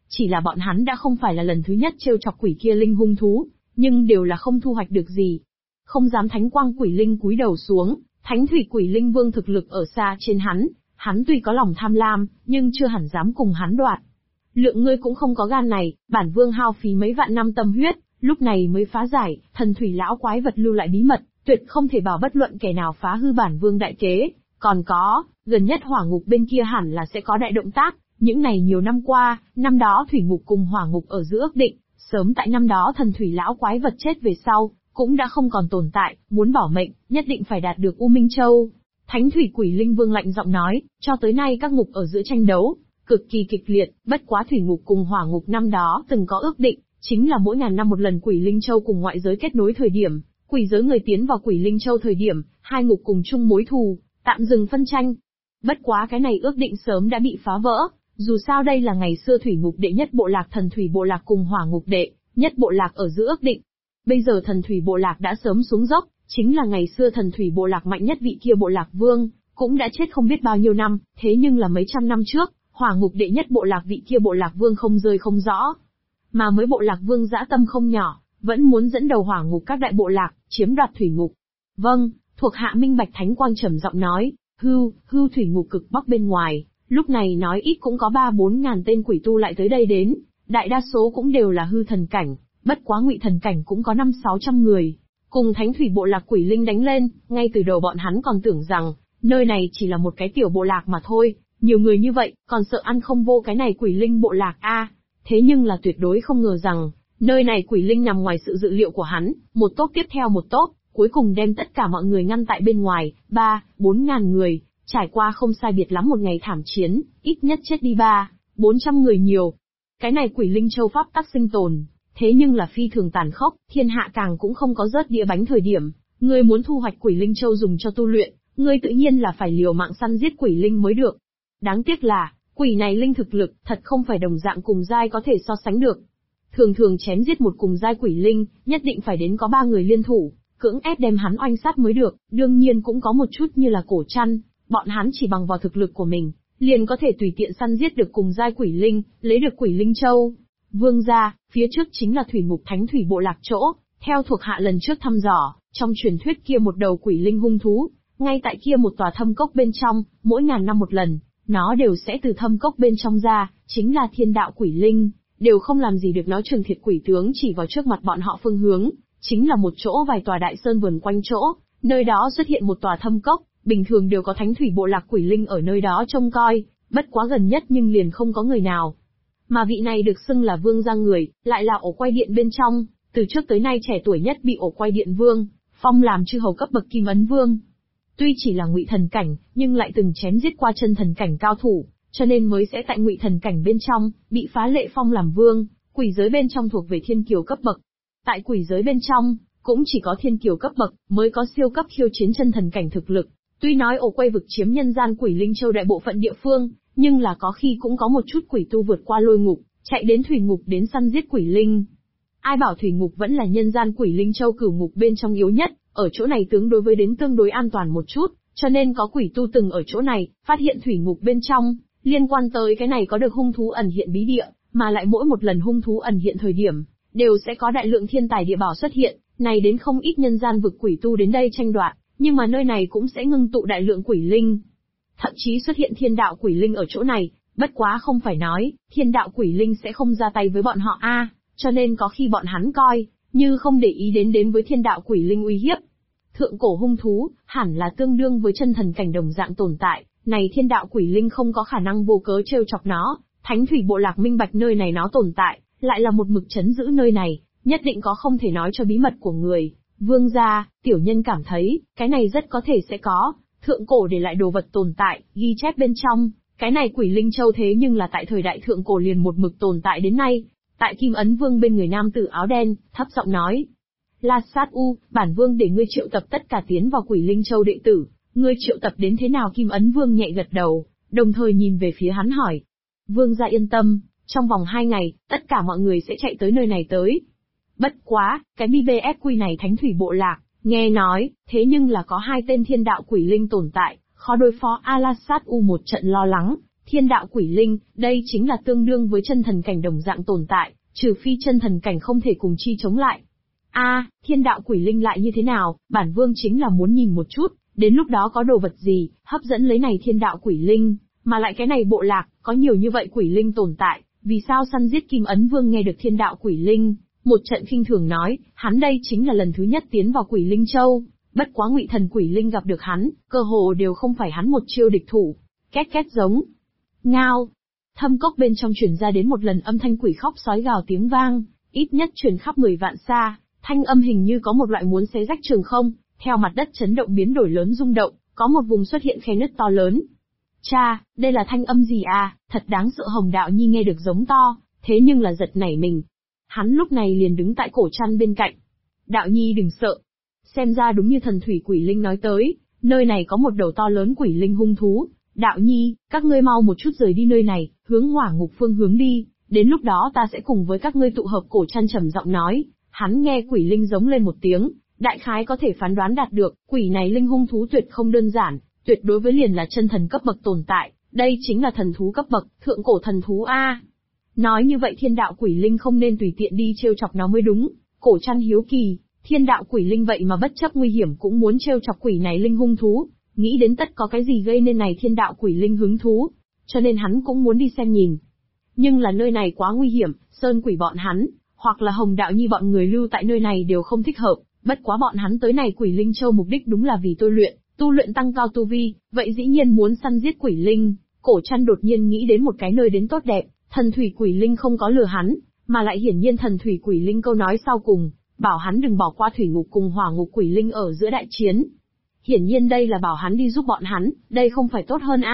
Chỉ là bọn hắn đã không phải là lần thứ nhất trêu chọc quỷ kia linh hung thú, nhưng đều là không thu hoạch được gì. Không dám thánh quang quỷ linh cúi đầu xuống, thánh thủy quỷ linh vương thực lực ở xa trên hắn tuy có lòng tham lam, nhưng chưa hẳn dám cùng hắn đoạt. Lượng ngươi cũng không có gan này, bản vương hao phí mấy vạn năm tâm huyết, lúc này mới phá giải, thần thủy lão quái vật lưu lại bí mật, tuyệt không thể bảo bất luận kẻ nào phá hư bản vương đại kế. Còn có, gần nhất hỏa ngục bên kia hẳn là sẽ có đại động tác, những này nhiều năm qua, năm đó thủy ngục cùng hỏa ngục ở giữa ước định, sớm tại năm đó thần thủy lão quái vật chết về sau, cũng đã không còn tồn tại, muốn bảo mệnh, nhất định phải đạt được U Minh Châu. Thánh thủy quỷ linh vương lạnh giọng nói, cho tới nay các ngục ở giữa tranh đấu, cực kỳ kịch liệt, bất quá thủy ngục cùng hỏa ngục năm đó từng có ước định, chính là mỗi ngàn năm một lần quỷ linh châu cùng ngoại giới kết nối thời điểm, quỷ giới người tiến vào quỷ linh châu thời điểm, hai ngục cùng chung mối thù, tạm dừng phân tranh. Bất quá cái này ước định sớm đã bị phá vỡ, dù sao đây là ngày xưa thủy ngục đệ nhất bộ lạc thần thủy bộ lạc cùng hỏa ngục đệ nhất bộ lạc ở giữa ước định. Bây giờ thần thủy bộ lạc đã sớm xuống dốc, chính là ngày xưa thần thủy bộ lạc mạnh nhất vị kia bộ lạc vương, cũng đã chết không biết bao nhiêu năm, thế nhưng là mấy trăm năm trước, hỏa ngục đệ nhất bộ lạc vị kia bộ lạc vương không rơi không rõ. Mà mới bộ lạc vương dã tâm không nhỏ, vẫn muốn dẫn đầu hỏa ngục các đại bộ lạc, chiếm đoạt thủy ngục. Vâng, thuộc hạ minh bạch. Thánh quang trầm giọng nói, hưu thủy ngục cực bắc bên ngoài, lúc này nói ít cũng có 3-4 ngàn tên quỷ tu lại tới đây đến, đại đa số cũng đều là hư thần cảnh, bất quá ngụy thần cảnh cũng có 500-600 người. Cùng thánh thủy bộ lạc quỷ linh đánh lên, ngay từ đầu bọn hắn còn tưởng rằng, nơi này chỉ là một cái tiểu bộ lạc mà thôi, nhiều người như vậy, còn sợ ăn không vô cái này quỷ linh bộ lạc a. Thế nhưng là tuyệt đối không ngờ rằng, nơi này quỷ linh nằm ngoài sự dự liệu của hắn, một tốp tiếp theo một tốp, cuối cùng đem tất cả mọi người ngăn tại bên ngoài, 3-4 ngàn người, trải qua không sai biệt lắm một ngày thảm chiến, ít nhất chết đi 300-400 người nhiều. Cái này quỷ linh châu pháp tắc sinh tồn, thế nhưng là phi thường tàn khốc, thiên hạ càng cũng không có rớt đĩa bánh thời điểm, ngươi muốn thu hoạch quỷ linh châu dùng cho tu luyện, ngươi tự nhiên là phải liều mạng săn giết quỷ linh mới được. Đáng tiếc là, quỷ này linh thực lực, thật không phải đồng dạng cùng giai có thể so sánh được. Thường thường chém giết một cùng giai quỷ linh, nhất định phải đến có 3 người liên thủ, cưỡng ép đem hắn oanh sát mới được, đương nhiên cũng có một chút như là cổ chăn, bọn hắn chỉ bằng vào thực lực của mình, liền có thể tùy tiện săn giết được cùng giai quỷ linh, lấy được quỷ linh châu. Vương gia, phía trước chính là thủy ngục thánh thủy bộ lạc chỗ, theo thuộc hạ lần trước thăm dò, trong truyền thuyết kia một đầu quỷ linh hung thú, ngay tại kia một tòa thâm cốc bên trong, mỗi ngàn năm một lần, nó đều sẽ từ thâm cốc bên trong ra, chính là thiên đạo quỷ linh, đều không làm gì được nó. Trường Thiệt quỷ tướng chỉ vào trước mặt bọn họ phương hướng, chính là một chỗ vài tòa đại sơn vườn quanh chỗ, nơi đó xuất hiện một tòa thâm cốc, bình thường đều có thánh thủy bộ lạc quỷ linh ở nơi đó trông coi, bất quá gần nhất nhưng liền không có người nào. Mà vị này được xưng là vương gia người, lại là ổ quay điện bên trong, từ trước tới nay trẻ tuổi nhất bị ổ quay điện vương phong làm chư hầu cấp bậc Kim Ấn Vương. Tuy chỉ là ngụy thần cảnh, nhưng lại từng chém giết qua chân thần cảnh cao thủ, cho nên mới sẽ tại ngụy thần cảnh bên trong bị phá lệ phong làm vương. Quỷ giới bên trong thuộc về thiên kiều cấp bậc. Tại quỷ giới bên trong, cũng chỉ có thiên kiều cấp bậc mới có siêu cấp khiêu chiến chân thần cảnh thực lực. Tuy nói ổ quay vực chiếm nhân gian quỷ linh châu đại bộ phận địa phương, nhưng là có khi cũng có một chút quỷ tu vượt qua lôi ngục, chạy đến thủy ngục đến săn giết quỷ linh. Ai bảo thủy ngục vẫn là nhân gian quỷ linh châu cửu ngục bên trong yếu nhất, ở chỗ này tương đối an toàn một chút, cho nên có quỷ tu từng ở chỗ này, phát hiện thủy ngục bên trong, liên quan tới cái này có được hung thú ẩn hiện bí địa, mà lại mỗi một lần hung thú ẩn hiện thời điểm, đều sẽ có đại lượng thiên tài địa bảo xuất hiện, này đến không ít nhân gian vực quỷ tu đến đây tranh đoạt, nhưng mà nơi này cũng sẽ ngưng tụ đại lượng quỷ linh. Thậm chí xuất hiện thiên đạo quỷ linh ở chỗ này, bất quá không phải nói, thiên đạo quỷ linh sẽ không ra tay với bọn họ cho nên có khi bọn hắn coi, như không để ý đến với thiên đạo quỷ linh uy hiếp. Thượng cổ hung thú, hẳn là tương đương với chân thần cảnh đồng dạng tồn tại, này thiên đạo quỷ linh không có khả năng vô cớ trêu chọc nó, thánh thủy bộ lạc minh bạch nơi này nó tồn tại, lại là một mực trấn giữ nơi này, nhất định có không thể nói cho bí mật của người. Vương gia, tiểu nhân cảm thấy, cái này rất có thể sẽ có, thượng cổ để lại đồ vật tồn tại, ghi chép bên trong, cái này quỷ linh châu thế nhưng là tại thời đại thượng cổ liền một mực tồn tại đến nay. Tại Kim Ấn Vương bên người nam tử áo đen, thấp giọng nói. La Sát U, bản vương để ngươi triệu tập tất cả tiến vào quỷ linh châu đệ tử, ngươi triệu tập đến thế nào? Kim Ấn Vương nhẹ gật đầu, đồng thời nhìn về phía hắn hỏi. Vương gia yên tâm, trong vòng 2 ngày, tất cả mọi người sẽ chạy tới nơi này tới. Bất quá, cái BBSQ này thánh thủy bộ lạc, nghe nói, thế nhưng là có 2 tên thiên đạo quỷ linh tồn tại, khó đối phó. La Sát U một trận lo lắng, Thiên đạo quỷ linh, đây chính là tương đương với chân thần cảnh đồng dạng tồn tại, trừ phi chân thần cảnh không thể cùng chi chống lại. Thiên đạo quỷ linh lại như thế nào, bản vương chính là muốn nhìn một chút, đến lúc đó có đồ vật gì, hấp dẫn lấy này thiên đạo quỷ linh, mà lại cái này bộ lạc, có nhiều như vậy quỷ linh tồn tại, vì sao săn giết Kim Ấn Vương nghe được thiên đạo quỷ linh, một trận khinh thường nói, hắn đây chính là lần thứ nhất tiến vào Quỷ Linh Châu, bất quá Ngụy Thần Quỷ Linh gặp được hắn, cơ hồ đều không phải hắn một chiêu địch thủ. Két két giống. Ngao. Thâm cốc bên trong truyền ra đến một lần âm thanh quỷ khóc sói gào tiếng vang, ít nhất truyền khắp 10 vạn xa, thanh âm hình như có một loại muốn xé rách trường không, theo mặt đất chấn động biến đổi lớn rung động, có một vùng xuất hiện khe nứt to lớn. Cha, đây là thanh âm gì à, thật đáng sợ. Hồng Đạo Nhi nghe được giống to, thế nhưng là giật nảy mình. Hắn lúc này liền đứng tại cổ chăn bên cạnh. Đạo Nhi đừng sợ. Xem ra đúng như thần thủy quỷ linh nói tới, nơi này có một đầu to lớn quỷ linh hung thú. Đạo Nhi, các ngươi mau một chút rời đi nơi này, hướng Hỏa Ngục phương hướng đi, đến lúc đó ta sẽ cùng với các ngươi tụ hợp. Cổ chăn trầm giọng nói. Hắn nghe quỷ linh giống lên một tiếng, đại khái có thể phán đoán đạt được, quỷ này linh hung thú tuyệt không đơn giản, tuyệt đối với liền là chân thần cấp bậc tồn tại, đây chính là thần thú cấp bậc, thượng cổ thần thú a. Nói như vậy thiên đạo quỷ linh không nên tùy tiện đi trêu chọc nó mới đúng. Cổ chăn hiếu kỳ, thiên đạo quỷ linh vậy mà bất chấp nguy hiểm cũng muốn trêu chọc quỷ này linh hung thú, nghĩ đến tất có cái gì gây nên này thiên đạo quỷ linh hứng thú, cho nên hắn cũng muốn đi xem nhìn. Nhưng là nơi này quá nguy hiểm, sơn quỷ bọn hắn, hoặc là Hồng Đạo Nhi bọn người lưu tại nơi này đều không thích hợp, bất quá bọn hắn tới này Quỷ Linh Châu mục đích đúng là vì tu luyện tăng cao tu vi, vậy dĩ nhiên muốn săn giết quỷ linh. Cổ chăn đột nhiên nghĩ đến một cái nơi đến tốt đẹp, thần thủy quỷ linh không có lừa hắn, mà lại hiển nhiên thần thủy quỷ linh câu nói sau cùng, bảo hắn đừng bỏ qua thủy ngục cùng hỏa ngục quỷ linh ở giữa đại chiến. Hiển nhiên đây là bảo hắn đi giúp bọn hắn, đây không phải tốt hơn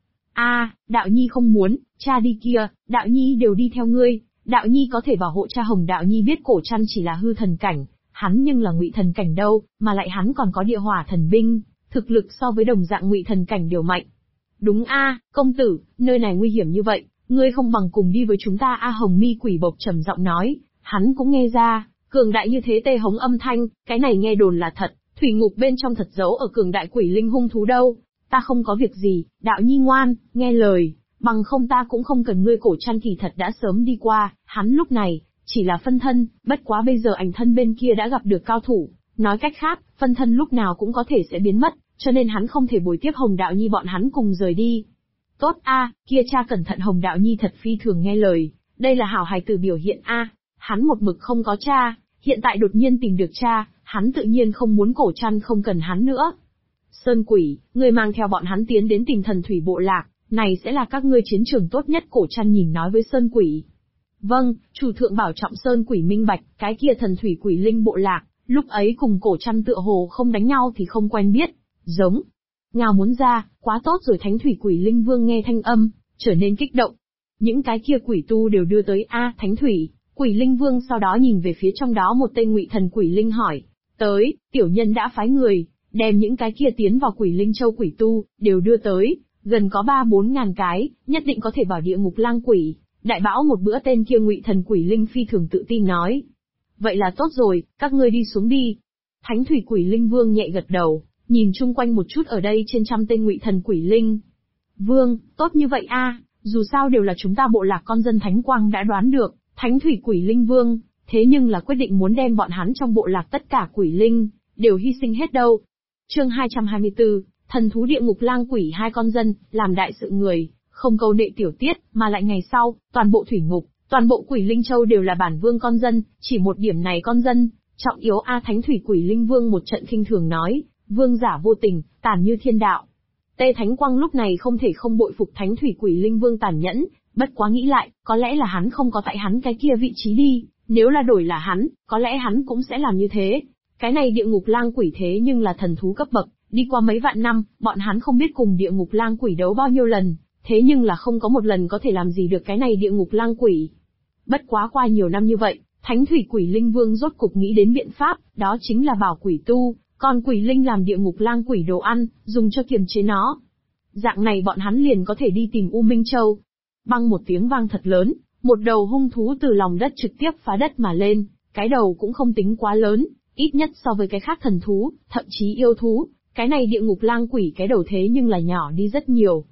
a? Đạo Nhi không muốn, cha đi kia, Đạo Nhi đều đi theo ngươi, Đạo Nhi có thể bảo hộ cha. Hồng Đạo Nhi biết cổ chăn chỉ là hư thần cảnh, hắn nhưng là ngụy thần cảnh đâu, mà lại hắn còn có địa hỏa thần binh, thực lực so với đồng dạng ngụy thần cảnh đều mạnh. Đúng a, công tử, nơi này nguy hiểm như vậy, ngươi không bằng cùng đi với chúng ta a. Hồng Mi quỷ bộc trầm giọng nói, hắn cũng nghe ra, cường đại như thế tê hống âm thanh, cái này nghe đồn là thật, thủy ngục bên trong thật giấu ở cường đại quỷ linh hung thú đâu. Ta không có việc gì, Đạo Nhi ngoan, nghe lời, bằng không ta cũng không cần ngươi. Cổ chăn kỳ thật đã sớm đi qua, hắn lúc này chỉ là phân thân, bất quá bây giờ ảnh thân bên kia đã gặp được cao thủ, nói cách khác, phân thân lúc nào cũng có thể sẽ biến mất, cho nên hắn không thể bồi tiếp Hồng Đạo Nhi bọn hắn cùng rời đi. Tốt a, kia cha cẩn thận. Hồng Đạo Nhi thật phi thường nghe lời, đây là hảo hài tử biểu hiện a. Hắn một mực không có cha, hiện tại đột nhiên tìm được cha, hắn tự nhiên không muốn cổ chăn không cần hắn nữa. Sơn quỷ, ngươi mang theo bọn hắn tiến đến tìm thần thủy bộ lạc, này sẽ là các ngươi chiến trường tốt nhất. Cổ chăn nhìn nói với Sơn quỷ. Vâng, chủ thượng bảo trọng. Sơn quỷ minh bạch, cái kia thần thủy quỷ linh bộ lạc, lúc ấy cùng cổ chăn tựa hồ không đánh nhau thì không quen biết. Giống. Ngao muốn ra, quá tốt rồi. Thánh thủy quỷ linh vương nghe thanh âm, trở nên kích động. Những cái kia quỷ tu đều đưa tới a. Thánh thủy, quỷ linh vương sau đó nhìn về phía trong đó một tên ngụy thần quỷ linh hỏi. Tới, tiểu nhân đã phái người, đem những cái kia tiến vào Quỷ Linh Châu quỷ tu, đều đưa tới, gần có 3-4 ngàn cái, nhất định có thể bảo địa ngục lang quỷ, đại bão một bữa. Tên kia ngụy thần quỷ linh phi thường tự tin nói. Vậy là tốt rồi, các ngươi đi xuống đi. Thánh thủy quỷ linh vương nhẹ gật đầu, nhìn chung quanh một chút ở đây trên trăm tên ngụy thần quỷ linh. Vương, tốt như vậy a, dù sao đều là chúng ta bộ lạc con dân. Thánh quang đã đoán được, thánh thủy quỷ linh vương, thế nhưng là quyết định muốn đem bọn hắn trong bộ lạc tất cả quỷ linh, đều hy sinh hết đâu. Chương 224, thần thú địa ngục lang quỷ. Hai con dân, làm đại sự người, không câu nệ tiểu tiết, mà lại ngày sau, toàn bộ thủy ngục, toàn bộ Quỷ Linh Châu đều là bản vương con dân, chỉ một điểm này con dân, trọng yếu a. Thánh thủy quỷ linh vương một trận khinh thường nói, vương giả vô tình, tàn như thiên đạo. Tê Thánh Quang lúc này không thể không bội phục thánh thủy quỷ linh vương tàn nhẫn, bất quá nghĩ lại, có lẽ là hắn không có tại hắn cái kia vị trí đi, nếu là đổi là hắn, có lẽ hắn cũng sẽ làm như thế. Cái này địa ngục lang quỷ thế nhưng là thần thú cấp bậc, đi qua mấy vạn năm, bọn hắn không biết cùng địa ngục lang quỷ đấu bao nhiêu lần, thế nhưng là không có một lần có thể làm gì được cái này địa ngục lang quỷ. Bất quá qua nhiều năm như vậy, thánh thủy quỷ linh vương rốt cục nghĩ đến biện pháp, đó chính là bảo quỷ tu, còn quỷ linh làm địa ngục lang quỷ đồ ăn, dùng cho kiềm chế nó. Dạng này bọn hắn liền có thể đi tìm U Minh Châu. Băng một tiếng vang thật lớn, một đầu hung thú từ lòng đất trực tiếp phá đất mà lên, cái đầu cũng không tính quá lớn, ít nhất so với cái khác thần thú, thậm chí yêu thú, cái này địa ngục lang quỷ cái đầu thế nhưng là nhỏ đi rất nhiều.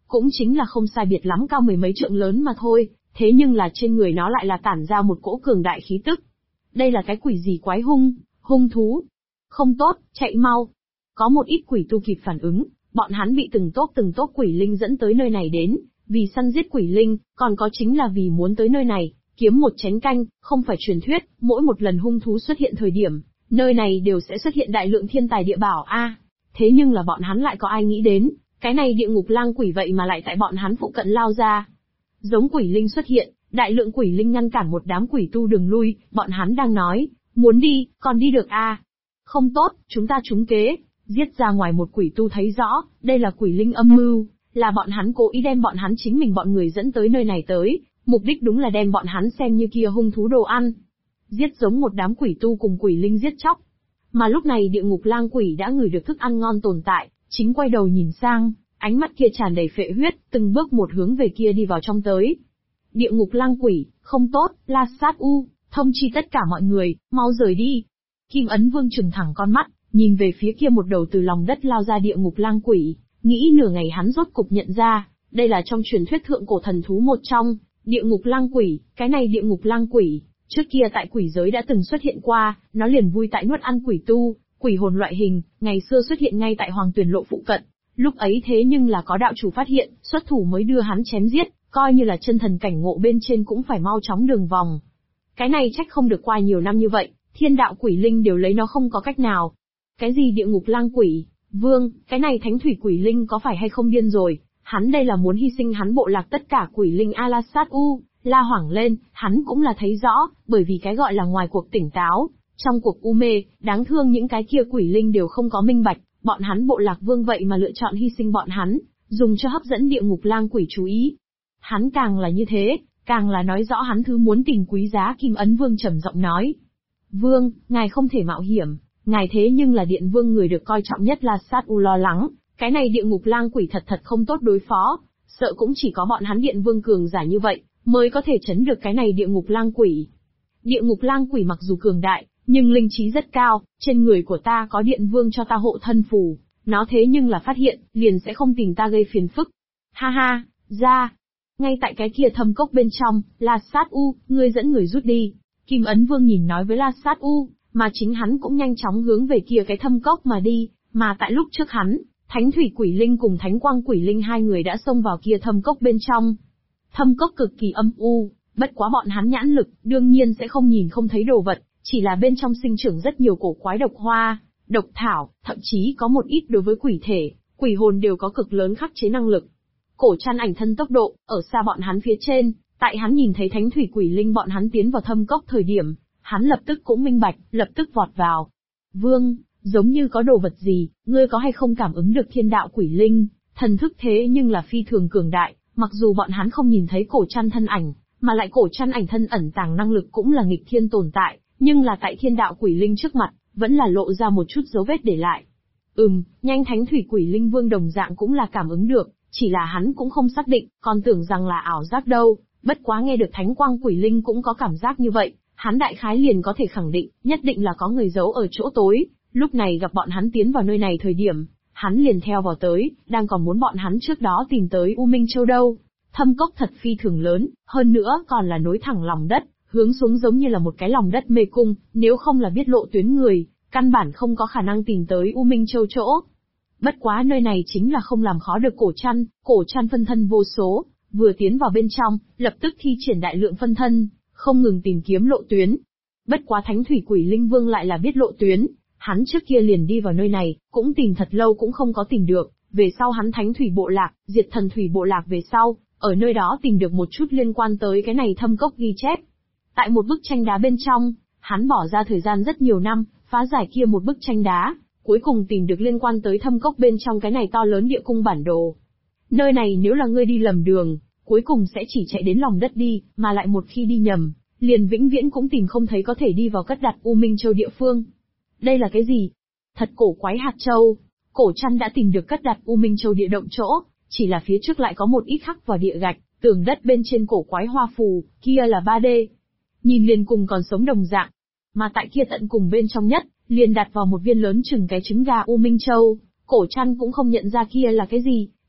cũng chính là không sai biệt lắm cao mười mấy trượng lớn mà thôi, thế nhưng là trên người nó lại là tản ra một cỗ cường đại khí tức. Đây là cái quỷ gì quái hung thú? Không tốt, chạy mau. Có một ít quỷ tu kịp phản ứng, bọn hắn bị từng tốp quỷ linh dẫn tới nơi này đến, vì săn giết quỷ linh, còn có chính là vì muốn tới nơi này, kiếm một chén canh, không phải truyền thuyết, mỗi một lần hung thú xuất hiện thời điểm, nơi này đều sẽ xuất hiện đại lượng thiên tài địa bảo a. Thế nhưng là bọn hắn lại có ai nghĩ đến, cái này địa ngục lang quỷ vậy mà lại tại bọn hắn phụ cận lao ra. Giống quỷ linh xuất hiện, đại lượng quỷ linh ngăn cản một đám quỷ tu đường lui, bọn hắn đang nói, muốn đi, còn đi được a. Không tốt, chúng ta trúng kế, giết ra ngoài một quỷ tu thấy rõ, đây là quỷ linh âm mưu, là bọn hắn cố ý đem bọn hắn chính mình bọn người dẫn tới nơi này tới, mục đích đúng là đem bọn hắn xem như kia hung thú đồ ăn. Giết giống một đám quỷ tu cùng quỷ linh giết chóc. Mà lúc này địa ngục lang quỷ đã ngửi được thức ăn ngon tồn tại, chính quay đầu nhìn sang, ánh mắt kia tràn đầy phệ huyết, từng bước một hướng về kia đi vào trong tới. Địa ngục lang quỷ, không tốt, La Sát U, thông chi tất cả mọi người, mau rời đi. Kim Ấn Vương trừng thẳng con mắt, nhìn về phía kia một đầu từ lòng đất lao ra địa ngục lang quỷ, nghĩ nửa ngày hắn rốt cục nhận ra, đây là trong truyền thuyết thượng cổ thần thú một trong, địa ngục lang quỷ, cái này địa ngục lang quỷ, trước kia tại quỷ giới đã từng xuất hiện qua, nó liền vui tại nuốt ăn quỷ tu, quỷ hồn loại hình, ngày xưa xuất hiện ngay tại Hoàng Tuyền Lộ phụ cận. Lúc ấy thế nhưng là có đạo chủ phát hiện, xuất thủ mới đưa hắn chém giết, coi như là chân thần cảnh ngộ bên trên cũng phải mau chóng đường vòng. Cái này trách không được qua nhiều năm như vậy, thiên đạo quỷ linh đều lấy nó không có cách nào. Cái gì địa ngục lang quỷ, vương, cái này thánh thủy quỷ linh có phải hay không điên rồi, hắn đây là muốn hy sinh hắn bộ lạc tất cả quỷ linh A La Sát U, la hoảng lên, hắn cũng là thấy rõ, bởi vì cái gọi là ngoài cuộc tỉnh táo, trong cuộc u mê, đáng thương những cái kia quỷ linh đều không có minh bạch, bọn hắn bộ lạc vương vậy mà lựa chọn hy sinh bọn hắn, dùng cho hấp dẫn địa ngục lang quỷ chú ý. Hắn càng là như thế, càng là nói rõ hắn thứ muốn tình quý giá. Kim Ấn Vương trầm giọng nói. Vương, ngài không thể mạo hiểm, ngài thế nhưng là điện vương người được coi trọng nhất là Sát U lo lắng, cái này địa ngục lang quỷ thật không tốt đối phó, sợ cũng chỉ có bọn hắn điện vương cường giả như vậy, mới có thể chấn được cái này địa ngục lang quỷ. Địa ngục lang quỷ mặc dù cường đại, nhưng linh trí rất cao, trên người của ta có điện vương cho ta hộ thân phù, nó thế nhưng là phát hiện, liền sẽ không tìm ta gây phiền phức. Ha ha, ra. Ngay tại cái kia thâm cốc bên trong, La Sát U, ngươi dẫn người rút đi. Kim Ấn Vương nhìn nói với La Sát U, mà chính hắn cũng nhanh chóng hướng về kia cái thâm cốc mà đi, mà tại lúc trước hắn, Thánh Thủy Quỷ Linh cùng Thánh Quang Quỷ Linh hai người đã xông vào kia thâm cốc bên trong. Thâm cốc cực kỳ âm u, bất quá bọn hắn nhãn lực, đương nhiên sẽ không nhìn không thấy đồ vật, chỉ là bên trong sinh trưởng rất nhiều cổ quái độc hoa, độc thảo, thậm chí có một ít đối với quỷ thể, quỷ hồn đều có cực lớn khắc chế năng lực. Cổ Trăn ảnh thân tốc độ, ở xa bọn hắn phía trên, tại hắn nhìn thấy Thánh Thủy Quỷ Linh bọn hắn tiến vào thâm cốc thời điểm, hắn lập tức cũng minh bạch, lập tức vọt vào. Vương, giống như có đồ vật gì, ngươi có hay không cảm ứng được thiên đạo quỷ linh, thần thức thế nhưng là phi thường cường đại, mặc dù bọn hắn không nhìn thấy Cổ Trăn thân ảnh, mà lại Cổ Trăn ảnh thân ẩn tàng năng lực cũng là nghịch thiên tồn tại, nhưng là tại thiên đạo quỷ linh trước mặt, vẫn là lộ ra một chút dấu vết để lại. Nhanh Thánh Thủy Quỷ Linh Vương đồng dạng cũng là cảm ứng được, chỉ là hắn cũng không xác định, còn tưởng rằng là ảo giác đâu, bất quá nghe được Thánh Quang Quỷ Linh cũng có cảm giác như vậy, hắn đại khái liền có thể khẳng định, nhất định là có người giấu ở chỗ tối, lúc này gặp bọn hắn tiến vào nơi này thời điểm, hắn liền theo vào tới, đang còn muốn bọn hắn trước đó tìm tới U Minh Châu đâu. Thâm cốc thật phi thường lớn, hơn nữa còn là nối thẳng lòng đất, hướng xuống giống như là một cái lòng đất mê cung, nếu không là biết lộ tuyến người, căn bản không có khả năng tìm tới U Minh Châu chỗ. Bất quá nơi này chính là không làm khó được Cổ Trăn phân thân vô số, vừa tiến vào bên trong, lập tức thi triển đại lượng phân thân, không ngừng tìm kiếm lộ tuyến. Bất quá Thánh Thủy Quỷ Linh Vương lại là biết lộ tuyến, hắn trước kia liền đi vào nơi này, cũng tìm thật lâu cũng không có tìm được, về sau hắn Thánh Thủy Bộ Lạc, diệt Thần Thủy Bộ Lạc về sau, ở nơi đó tìm được một chút liên quan tới cái này thâm cốc ghi chép. Tại một bức tranh đá bên trong, hắn bỏ ra thời gian rất nhiều năm, phá giải kia một bức tranh đá, cuối cùng tìm được liên quan tới thâm cốc bên trong cái này to lớn địa cung bản đồ. Nơi này nếu là ngươi đi lầm đường, cuối cùng sẽ chỉ chạy đến lòng đất đi, mà lại một khi đi nhầm, liền vĩnh viễn cũng tìm không thấy có thể đi vào cất đặt U Minh Châu địa phương. Đây là cái gì? Thật cổ quái hạt châu. Cổ Trăn đã tìm được cất đặt U Minh Châu địa động chỗ, chỉ là phía trước lại có một ít khắc vào địa gạch, tường đất bên trên cổ quái hoa phù, kia là 3D. Nhìn liền cùng còn sống đồng dạng. Mà tại kia tận cùng bên trong nhất, liền đặt vào một viên lớn chừng cái trứng gà U Minh Châu, Cổ Trăn cũng không nhận ra kia là cái gì,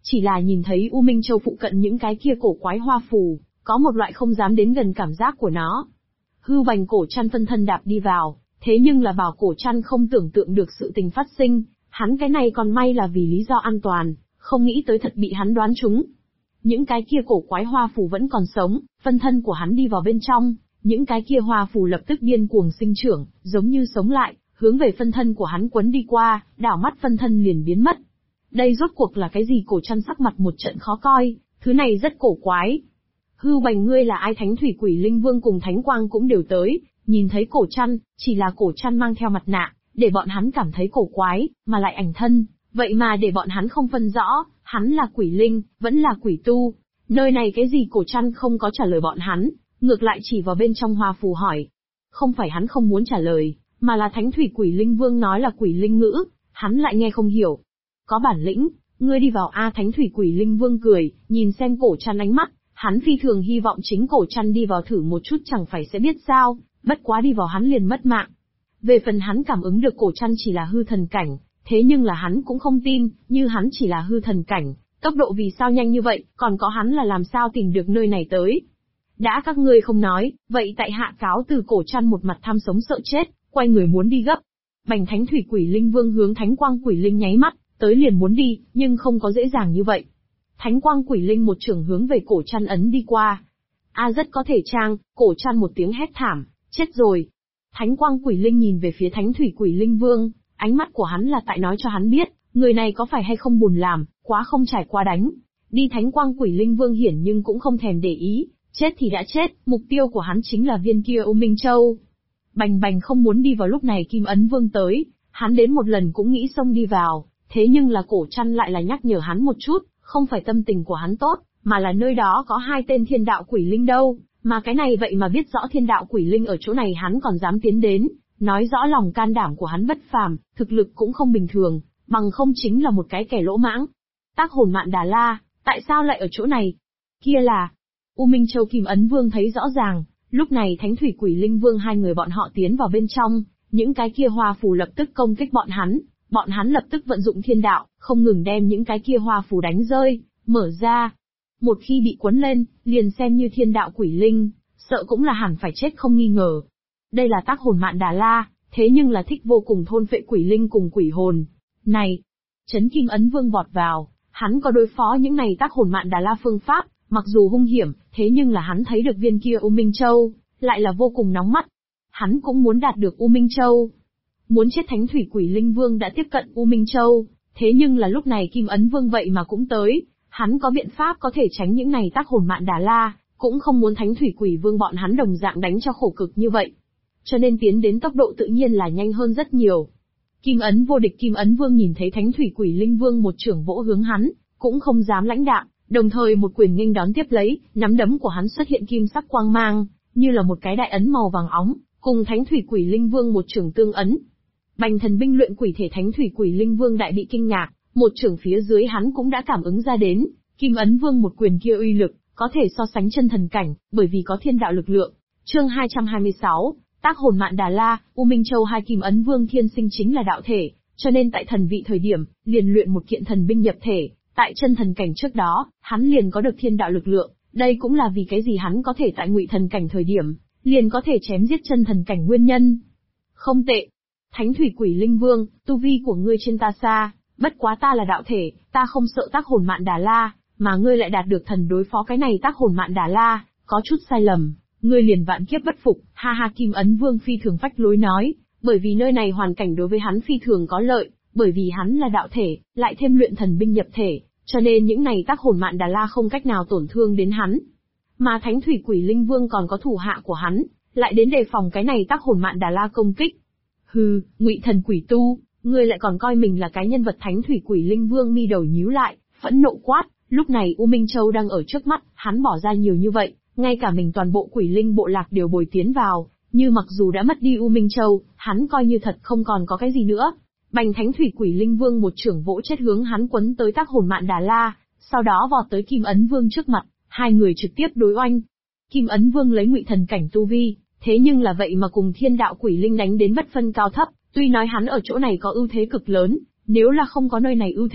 chỉ là nhìn thấy U Minh Châu phụ cận những cái kia cổ quái hoa phù, có một loại không dám đến gần cảm giác của nó. Hưu Bành cổ trăn phân thân đạp đi vào, thế nhưng là bảo cổ trăn không tưởng tượng được sự tình phát sinh, hắn cái này còn may là vì lý do an toàn, không nghĩ tới thật bị hắn đoán trúng. Những cái kia cổ quái hoa phù vẫn còn sống, phân thân của hắn đi vào bên trong, những cái kia hoa phù lập tức điên cuồng sinh trưởng, giống như sống lại, hướng về phân thân của hắn quấn đi qua, đảo mắt phân thân liền biến mất. Đây rốt cuộc là cái gì? Cổ trăn sắc mặt một trận khó coi, thứ này rất cổ quái. Hưu Bành ngươi là ai? Thánh Thủy Quỷ Linh Vương cùng Thánh Quang cũng đều tới, nhìn thấy cổ trăn, chỉ là cổ trăn mang theo mặt nạ, để bọn hắn cảm thấy cổ quái, mà lại ảnh thân, vậy mà để bọn hắn không phân rõ, hắn là quỷ linh, vẫn là quỷ tu. Nơi này cái gì? Cổ trăn không có trả lời bọn hắn, ngược lại chỉ vào bên trong hoa phù hỏi. Không phải hắn không muốn trả lời, mà là Thánh Thủy Quỷ Linh Vương nói là quỷ linh ngữ, hắn lại nghe không hiểu. Có bản lĩnh, ngươi đi vào a. Thánh Thủy Quỷ Linh Vương cười, nhìn xem cổ trăn ánh mắt, hắn phi thường hy vọng chính cổ trăn đi vào thử một chút chẳng phải sẽ biết sao, bất quá đi vào hắn liền mất mạng. Về phần hắn cảm ứng được cổ trăn chỉ là hư thần cảnh, thế nhưng là hắn cũng không tin, như hắn chỉ là hư thần cảnh, tốc độ vì sao nhanh như vậy, còn có hắn là làm sao tìm được nơi này tới. Đã các ngươi không nói, vậy tại hạ cáo từ. Cổ trăn một mặt tham sống sợ chết, quay người muốn đi gấp. Bành Thánh Thủy Quỷ Linh Vương hướng Thánh Quang Quỷ Linh nháy mắt, tới liền muốn đi, nhưng không có dễ dàng như vậy. Thánh Quang Quỷ Linh một chưởng hướng về cổ trăn ấn đi qua. A rất có thể trang, cổ trăn một tiếng hét thảm, chết rồi. Thánh Quang Quỷ Linh nhìn về phía Thánh Thủy Quỷ Linh Vương, ánh mắt của hắn là tại nói cho hắn biết, người này có phải hay không buồn làm, quá không trải qua đánh. Đi. Thánh Quang Quỷ Linh Vương hiển nhưng cũng không thèm để ý, chết thì đã chết, mục tiêu của hắn chính là viên kia U Minh Châu. Bành Bành không muốn đi vào lúc này Kim Ấn Vương tới, hắn đến một lần cũng nghĩ xông đi vào, thế nhưng là cổ trăn lại là nhắc nhở hắn một chút, không phải tâm tình của hắn tốt, mà là nơi đó có hai tên thiên đạo quỷ linh đâu, mà cái này vậy mà biết rõ thiên đạo quỷ linh ở chỗ này hắn còn dám tiến đến, nói rõ lòng can đảm của hắn bất phàm, thực lực cũng không bình thường, bằng không chính là một cái kẻ lỗ mãng. Tác Hồn Mạn Đà La, tại sao lại ở chỗ này? Kia là U Minh Châu. Kim Ấn Vương thấy rõ ràng, lúc này Thánh Thủy Quỷ Linh Vương hai người bọn họ tiến vào bên trong, những cái kia hoa phù lập tức công kích bọn hắn lập tức vận dụng thiên đạo, không ngừng đem những cái kia hoa phù đánh rơi, mở ra. Một khi bị cuốn lên, liền xem như thiên đạo quỷ linh, sợ cũng là hẳn phải chết không nghi ngờ. Đây là Tác Hồn Mạn Đà La, thế nhưng là thích vô cùng thôn phệ quỷ linh cùng quỷ hồn. Này! Chấn Kim Ấn Vương vọt vào, hắn có đối phó những này Tác Hồn Mạn Đà La phương pháp, mặc dù hung hiểm, thế nhưng là hắn thấy được viên kia U Minh Châu, lại là vô cùng nóng mắt. Hắn cũng muốn đạt được U Minh Châu. Muốn chết. Thánh Thủy Quỷ Linh Vương đã tiếp cận U Minh Châu, thế nhưng là lúc này Kim Ấn Vương vậy mà cũng tới, hắn có biện pháp có thể tránh những này Tác Hồn Mạn Đà La, cũng không muốn Thánh Thủy Quỷ Vương bọn hắn đồng dạng đánh cho khổ cực như vậy. Cho nên tiến đến tốc độ tự nhiên là nhanh hơn rất nhiều. Kim Ấn vô địch. Kim Ấn Vương nhìn thấy Thánh Thủy Quỷ Linh Vương một chưởng vỗ hướng hắn, cũng không dám lãnh đạm, đồng thời một quyền nghênh đón tiếp lấy, nắm đấm của hắn xuất hiện kim sắc quang mang, như là một cái đại ấn màu vàng óng, cùng Thánh Thủy Quỷ Linh Vương một chưởng tương ấn. Bành thần binh luyện quỷ thể. Thánh Thủy Quỷ Linh Vương đại bị kinh ngạc, một chưởng phía dưới hắn cũng đã cảm ứng ra đến, Kim Ấn Vương một quyền kia uy lực, có thể so sánh chân thần cảnh, bởi vì có thiên đạo lực lượng. Chương 226, Tác Hồn Mạn Đà La, U Minh Châu. Hai Kim Ấn Vương thiên sinh chính là đạo thể, cho nên tại thần vị thời điểm, liền luyện một kiện thần binh nhập thể, tại chân thần cảnh trước đó, hắn liền có được thiên đạo lực lượng, đây cũng là vì cái gì hắn có thể tại Ngụy thần cảnh thời điểm, liền có thể chém giết chân thần cảnh nguyên nhân. Không tệ. Thánh Thủy Quỷ Linh Vương, tu vi của ngươi trên ta xa, bất quá ta là đạo thể, ta không sợ Tác Hồn Mạn Đà La, mà ngươi lại đạt được thần đối phó cái này Tác Hồn Mạn Đà La, có chút sai lầm, ngươi liền vạn kiếp bất phục. Ha ha. Kim Ấn Vương phi thường phách lối nói, bởi vì nơi này hoàn cảnh đối với hắn phi thường có lợi, bởi vì hắn là đạo thể, lại thêm luyện thần binh nhập thể, cho nên những này Tác Hồn Mạn Đà La không cách nào tổn thương đến hắn. Mà Thánh Thủy Quỷ Linh Vương còn có thủ hạ của hắn, lại đến đề phòng cái này Tác Hồn Mạn Đà La công kích. Hừ, Ngụy thần quỷ tu, ngươi lại còn coi mình là cái nhân vật. Thánh Thủy Quỷ Linh Vương mi đầu nhíu lại, phẫn nộ quát, lúc này U Minh Châu đang ở trước mắt, hắn bỏ ra nhiều như vậy, ngay cả mình toàn bộ quỷ linh bộ lạc đều bồi tiến vào, như mặc dù đã mất đi U Minh Châu, hắn coi như thật không còn có cái gì nữa. Bành Thánh Thủy Quỷ Linh Vương một chưởng vỗ chết hướng hắn quấn tới Tác Hồn Mạn Đà La, sau đó vọt tới Kim Ấn Vương trước mặt, hai người trực tiếp đối oanh. Kim Ấn Vương lấy Ngụy thần cảnh tu vi, thế nhưng là vậy mà cùng thiên đạo quỷ linh đánh đến bất phân cao thấp, tuy nói hắn ở chỗ này có ưu thế cực lớn, nếu là không có nơi này ưu thế,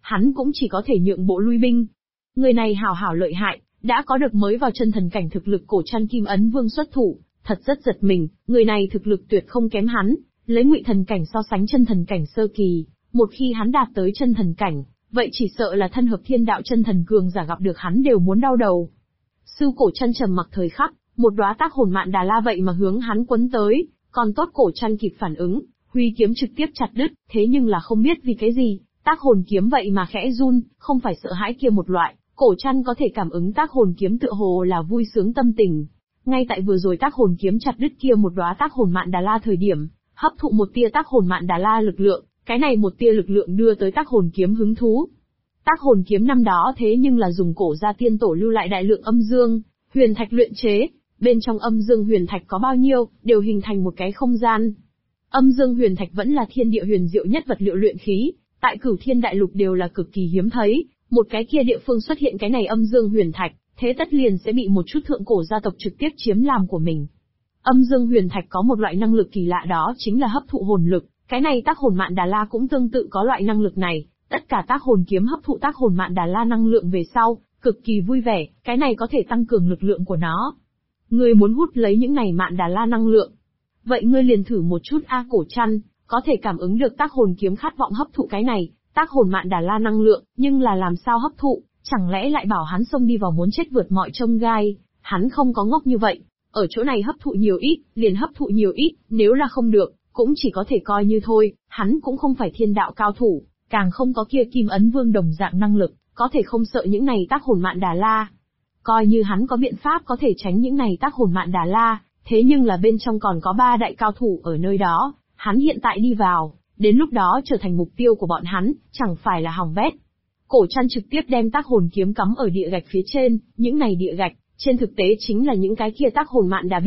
hắn cũng chỉ có thể nhượng bộ lui binh. Người này hảo hảo lợi hại, đã có được mới vào chân thần cảnh thực lực Cổ Trăn Kim Ấn Vương xuất thủ, thật rất giật mình, người này thực lực tuyệt không kém hắn, lấy ngụy thần cảnh so sánh chân thần cảnh sơ kỳ, một khi hắn đạt tới chân thần cảnh, vậy chỉ sợ là thân hợp thiên đạo chân thần cường giả gặp được hắn đều muốn đau đầu. Sư Cổ Trăn trầm mặc thời khắc, một đóa tác hồn mạn đà la vậy mà hướng hắn quấn tới, còn tốt Cổ Trăn kịp phản ứng, huy kiếm trực tiếp chặt đứt, thế nhưng là không biết vì cái gì, tác hồn kiếm vậy mà khẽ run, không phải sợ hãi kia một loại, Cổ Trăn có thể cảm ứng tác hồn kiếm tựa hồ là vui sướng tâm tình. Ngay tại vừa rồi tác hồn kiếm chặt đứt kia một đóa tác hồn mạn đà la thời điểm, hấp thụ một tia tác hồn mạn đà la lực lượng, cái này một tia lực lượng đưa tới tác hồn kiếm hứng thú. Tác hồn kiếm năm đó thế nhưng là dùng cổ gia tiên tổ lưu lại đại lượng âm dương, huyền thạch luyện chế, bên trong âm dương huyền thạch có bao nhiêu, đều hình thành một cái không gian. Âm dương huyền thạch vẫn là thiên địa huyền diệu nhất vật liệu luyện khí, tại Cửu Thiên Đại Lục đều là cực kỳ hiếm thấy, một cái kia địa phương xuất hiện cái này âm dương huyền thạch, thế tất liền sẽ bị một chút thượng cổ gia tộc trực tiếp chiếm làm của mình. Âm dương huyền thạch có một loại năng lực kỳ lạ đó chính là hấp thụ hồn lực, cái này tác hồn mạn đà la cũng tương tự có loại năng lực này, tất cả tác hồn kiếm hấp thụ tác hồn mạn đà la năng lượng về sau, cực kỳ vui vẻ, cái này có thể tăng cường lực lượng của nó. Ngươi muốn hút lấy những này mạn đà la năng lượng, vậy ngươi liền thử một chút a. Cổ Trăn có thể cảm ứng được tác hồn kiếm khát vọng hấp thụ cái này, tác hồn mạn đà la năng lượng, nhưng là làm sao hấp thụ, chẳng lẽ lại bảo hắn xông đi vào muốn chết vượt mọi chông gai, hắn không có ngốc như vậy, ở chỗ này hấp thụ nhiều ít, liền hấp thụ nhiều ít, nếu là không được, cũng chỉ có thể coi như thôi, hắn cũng không phải thiên đạo cao thủ, càng không có kia Kim Ấn Vương đồng dạng năng lực, có thể không sợ những này tác hồn mạn đà la. Coi như hắn có biện pháp có thể tránh những này tác hồn mạn đà la, thế nhưng là bên trong còn có 3 đại cao thủ ở nơi đó, hắn hiện tại đi vào, đến lúc đó trở thành mục tiêu của bọn hắn, chẳng phải là hỏng bét. Cổ Trăn trực tiếp đem tác hồn kiếm cắm ở địa gạch phía trên, những này địa gạch, trên thực tế chính là những cái kia tác hồn mạn đà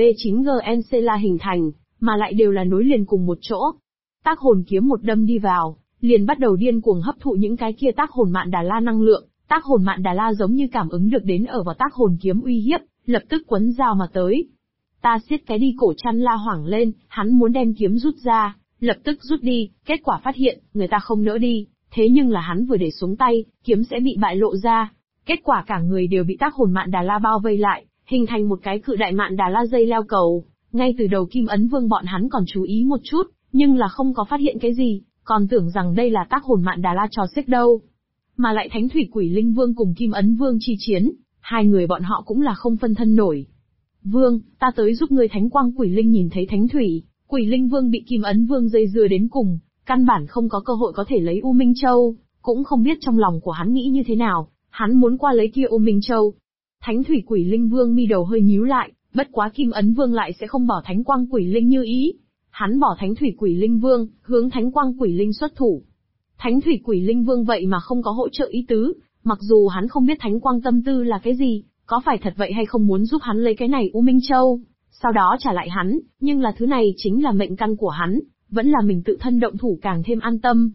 B9GNC hình thành, mà lại đều là nối liền cùng một chỗ. Tác hồn kiếm một đâm đi vào, liền bắt đầu điên cuồng hấp thụ những cái kia tác hồn mạn đà la năng lượng, tác hồn mạn đà la giống như cảm ứng được đến ở vào tác hồn kiếm uy hiếp, lập tức quấn dao mà tới. Ta siết cái đi. Cổ Trăn la hoảng lên, hắn muốn đem kiếm rút ra, lập tức rút đi, kết quả phát hiện, người ta không nỡ đi, thế nhưng là hắn vừa để xuống tay, kiếm sẽ bị bại lộ ra, kết quả cả người đều bị tác hồn mạn đà la bao vây lại, hình thành một cái cự đại mạn đà la dây leo cầu. Ngay từ đầu Kim Ấn Vương bọn hắn còn chú ý một chút, nhưng là không có phát hiện cái gì, còn tưởng rằng đây là tác hồn mạn đà la trò xiếc đâu. Mà lại Thánh Thủy Quỷ Linh Vương cùng Kim Ấn Vương chi chiến, hai người bọn họ cũng là không phân thân nổi. Vương, ta tới giúp ngươi. Thánh Quang Quỷ Linh nhìn thấy Thánh Thủy Quỷ Linh Vương bị Kim Ấn Vương dây dưa đến cùng, căn bản không có cơ hội có thể lấy U Minh Châu, cũng không biết trong lòng của hắn nghĩ như thế nào, hắn muốn qua lấy kia U Minh Châu. Thánh Thủy Quỷ Linh Vương mi đầu hơi nhíu lại, bất quá Kim Ấn Vương lại sẽ không bỏ Thánh Quang Quỷ Linh như ý. Hắn bỏ Thánh Thủy Quỷ Linh Vương, hướng Thánh Quang Quỷ Linh xuất thủ. Thánh Thủy Quỷ Linh Vương vậy mà không có hỗ trợ ý tứ, mặc dù hắn không biết Thánh Quang tâm tư là cái gì, có phải thật vậy hay không muốn giúp hắn lấy cái này U Minh Châu, sau đó trả lại hắn, nhưng là thứ này chính là mệnh căn của hắn, vẫn là mình tự thân động thủ càng thêm an tâm.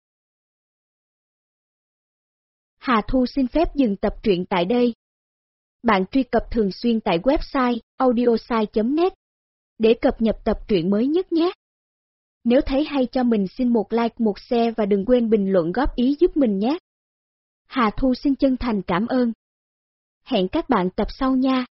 Hà Thu xin phép dừng tập truyện tại đây. Bạn truy cập thường xuyên tại website audiosai.net để cập nhật tập truyện mới nhất nhé. Nếu thấy hay cho mình xin một like, một share và đừng quên bình luận góp ý giúp mình nhé. Hà Thu xin chân thành cảm ơn. Hẹn các bạn tập sau nha.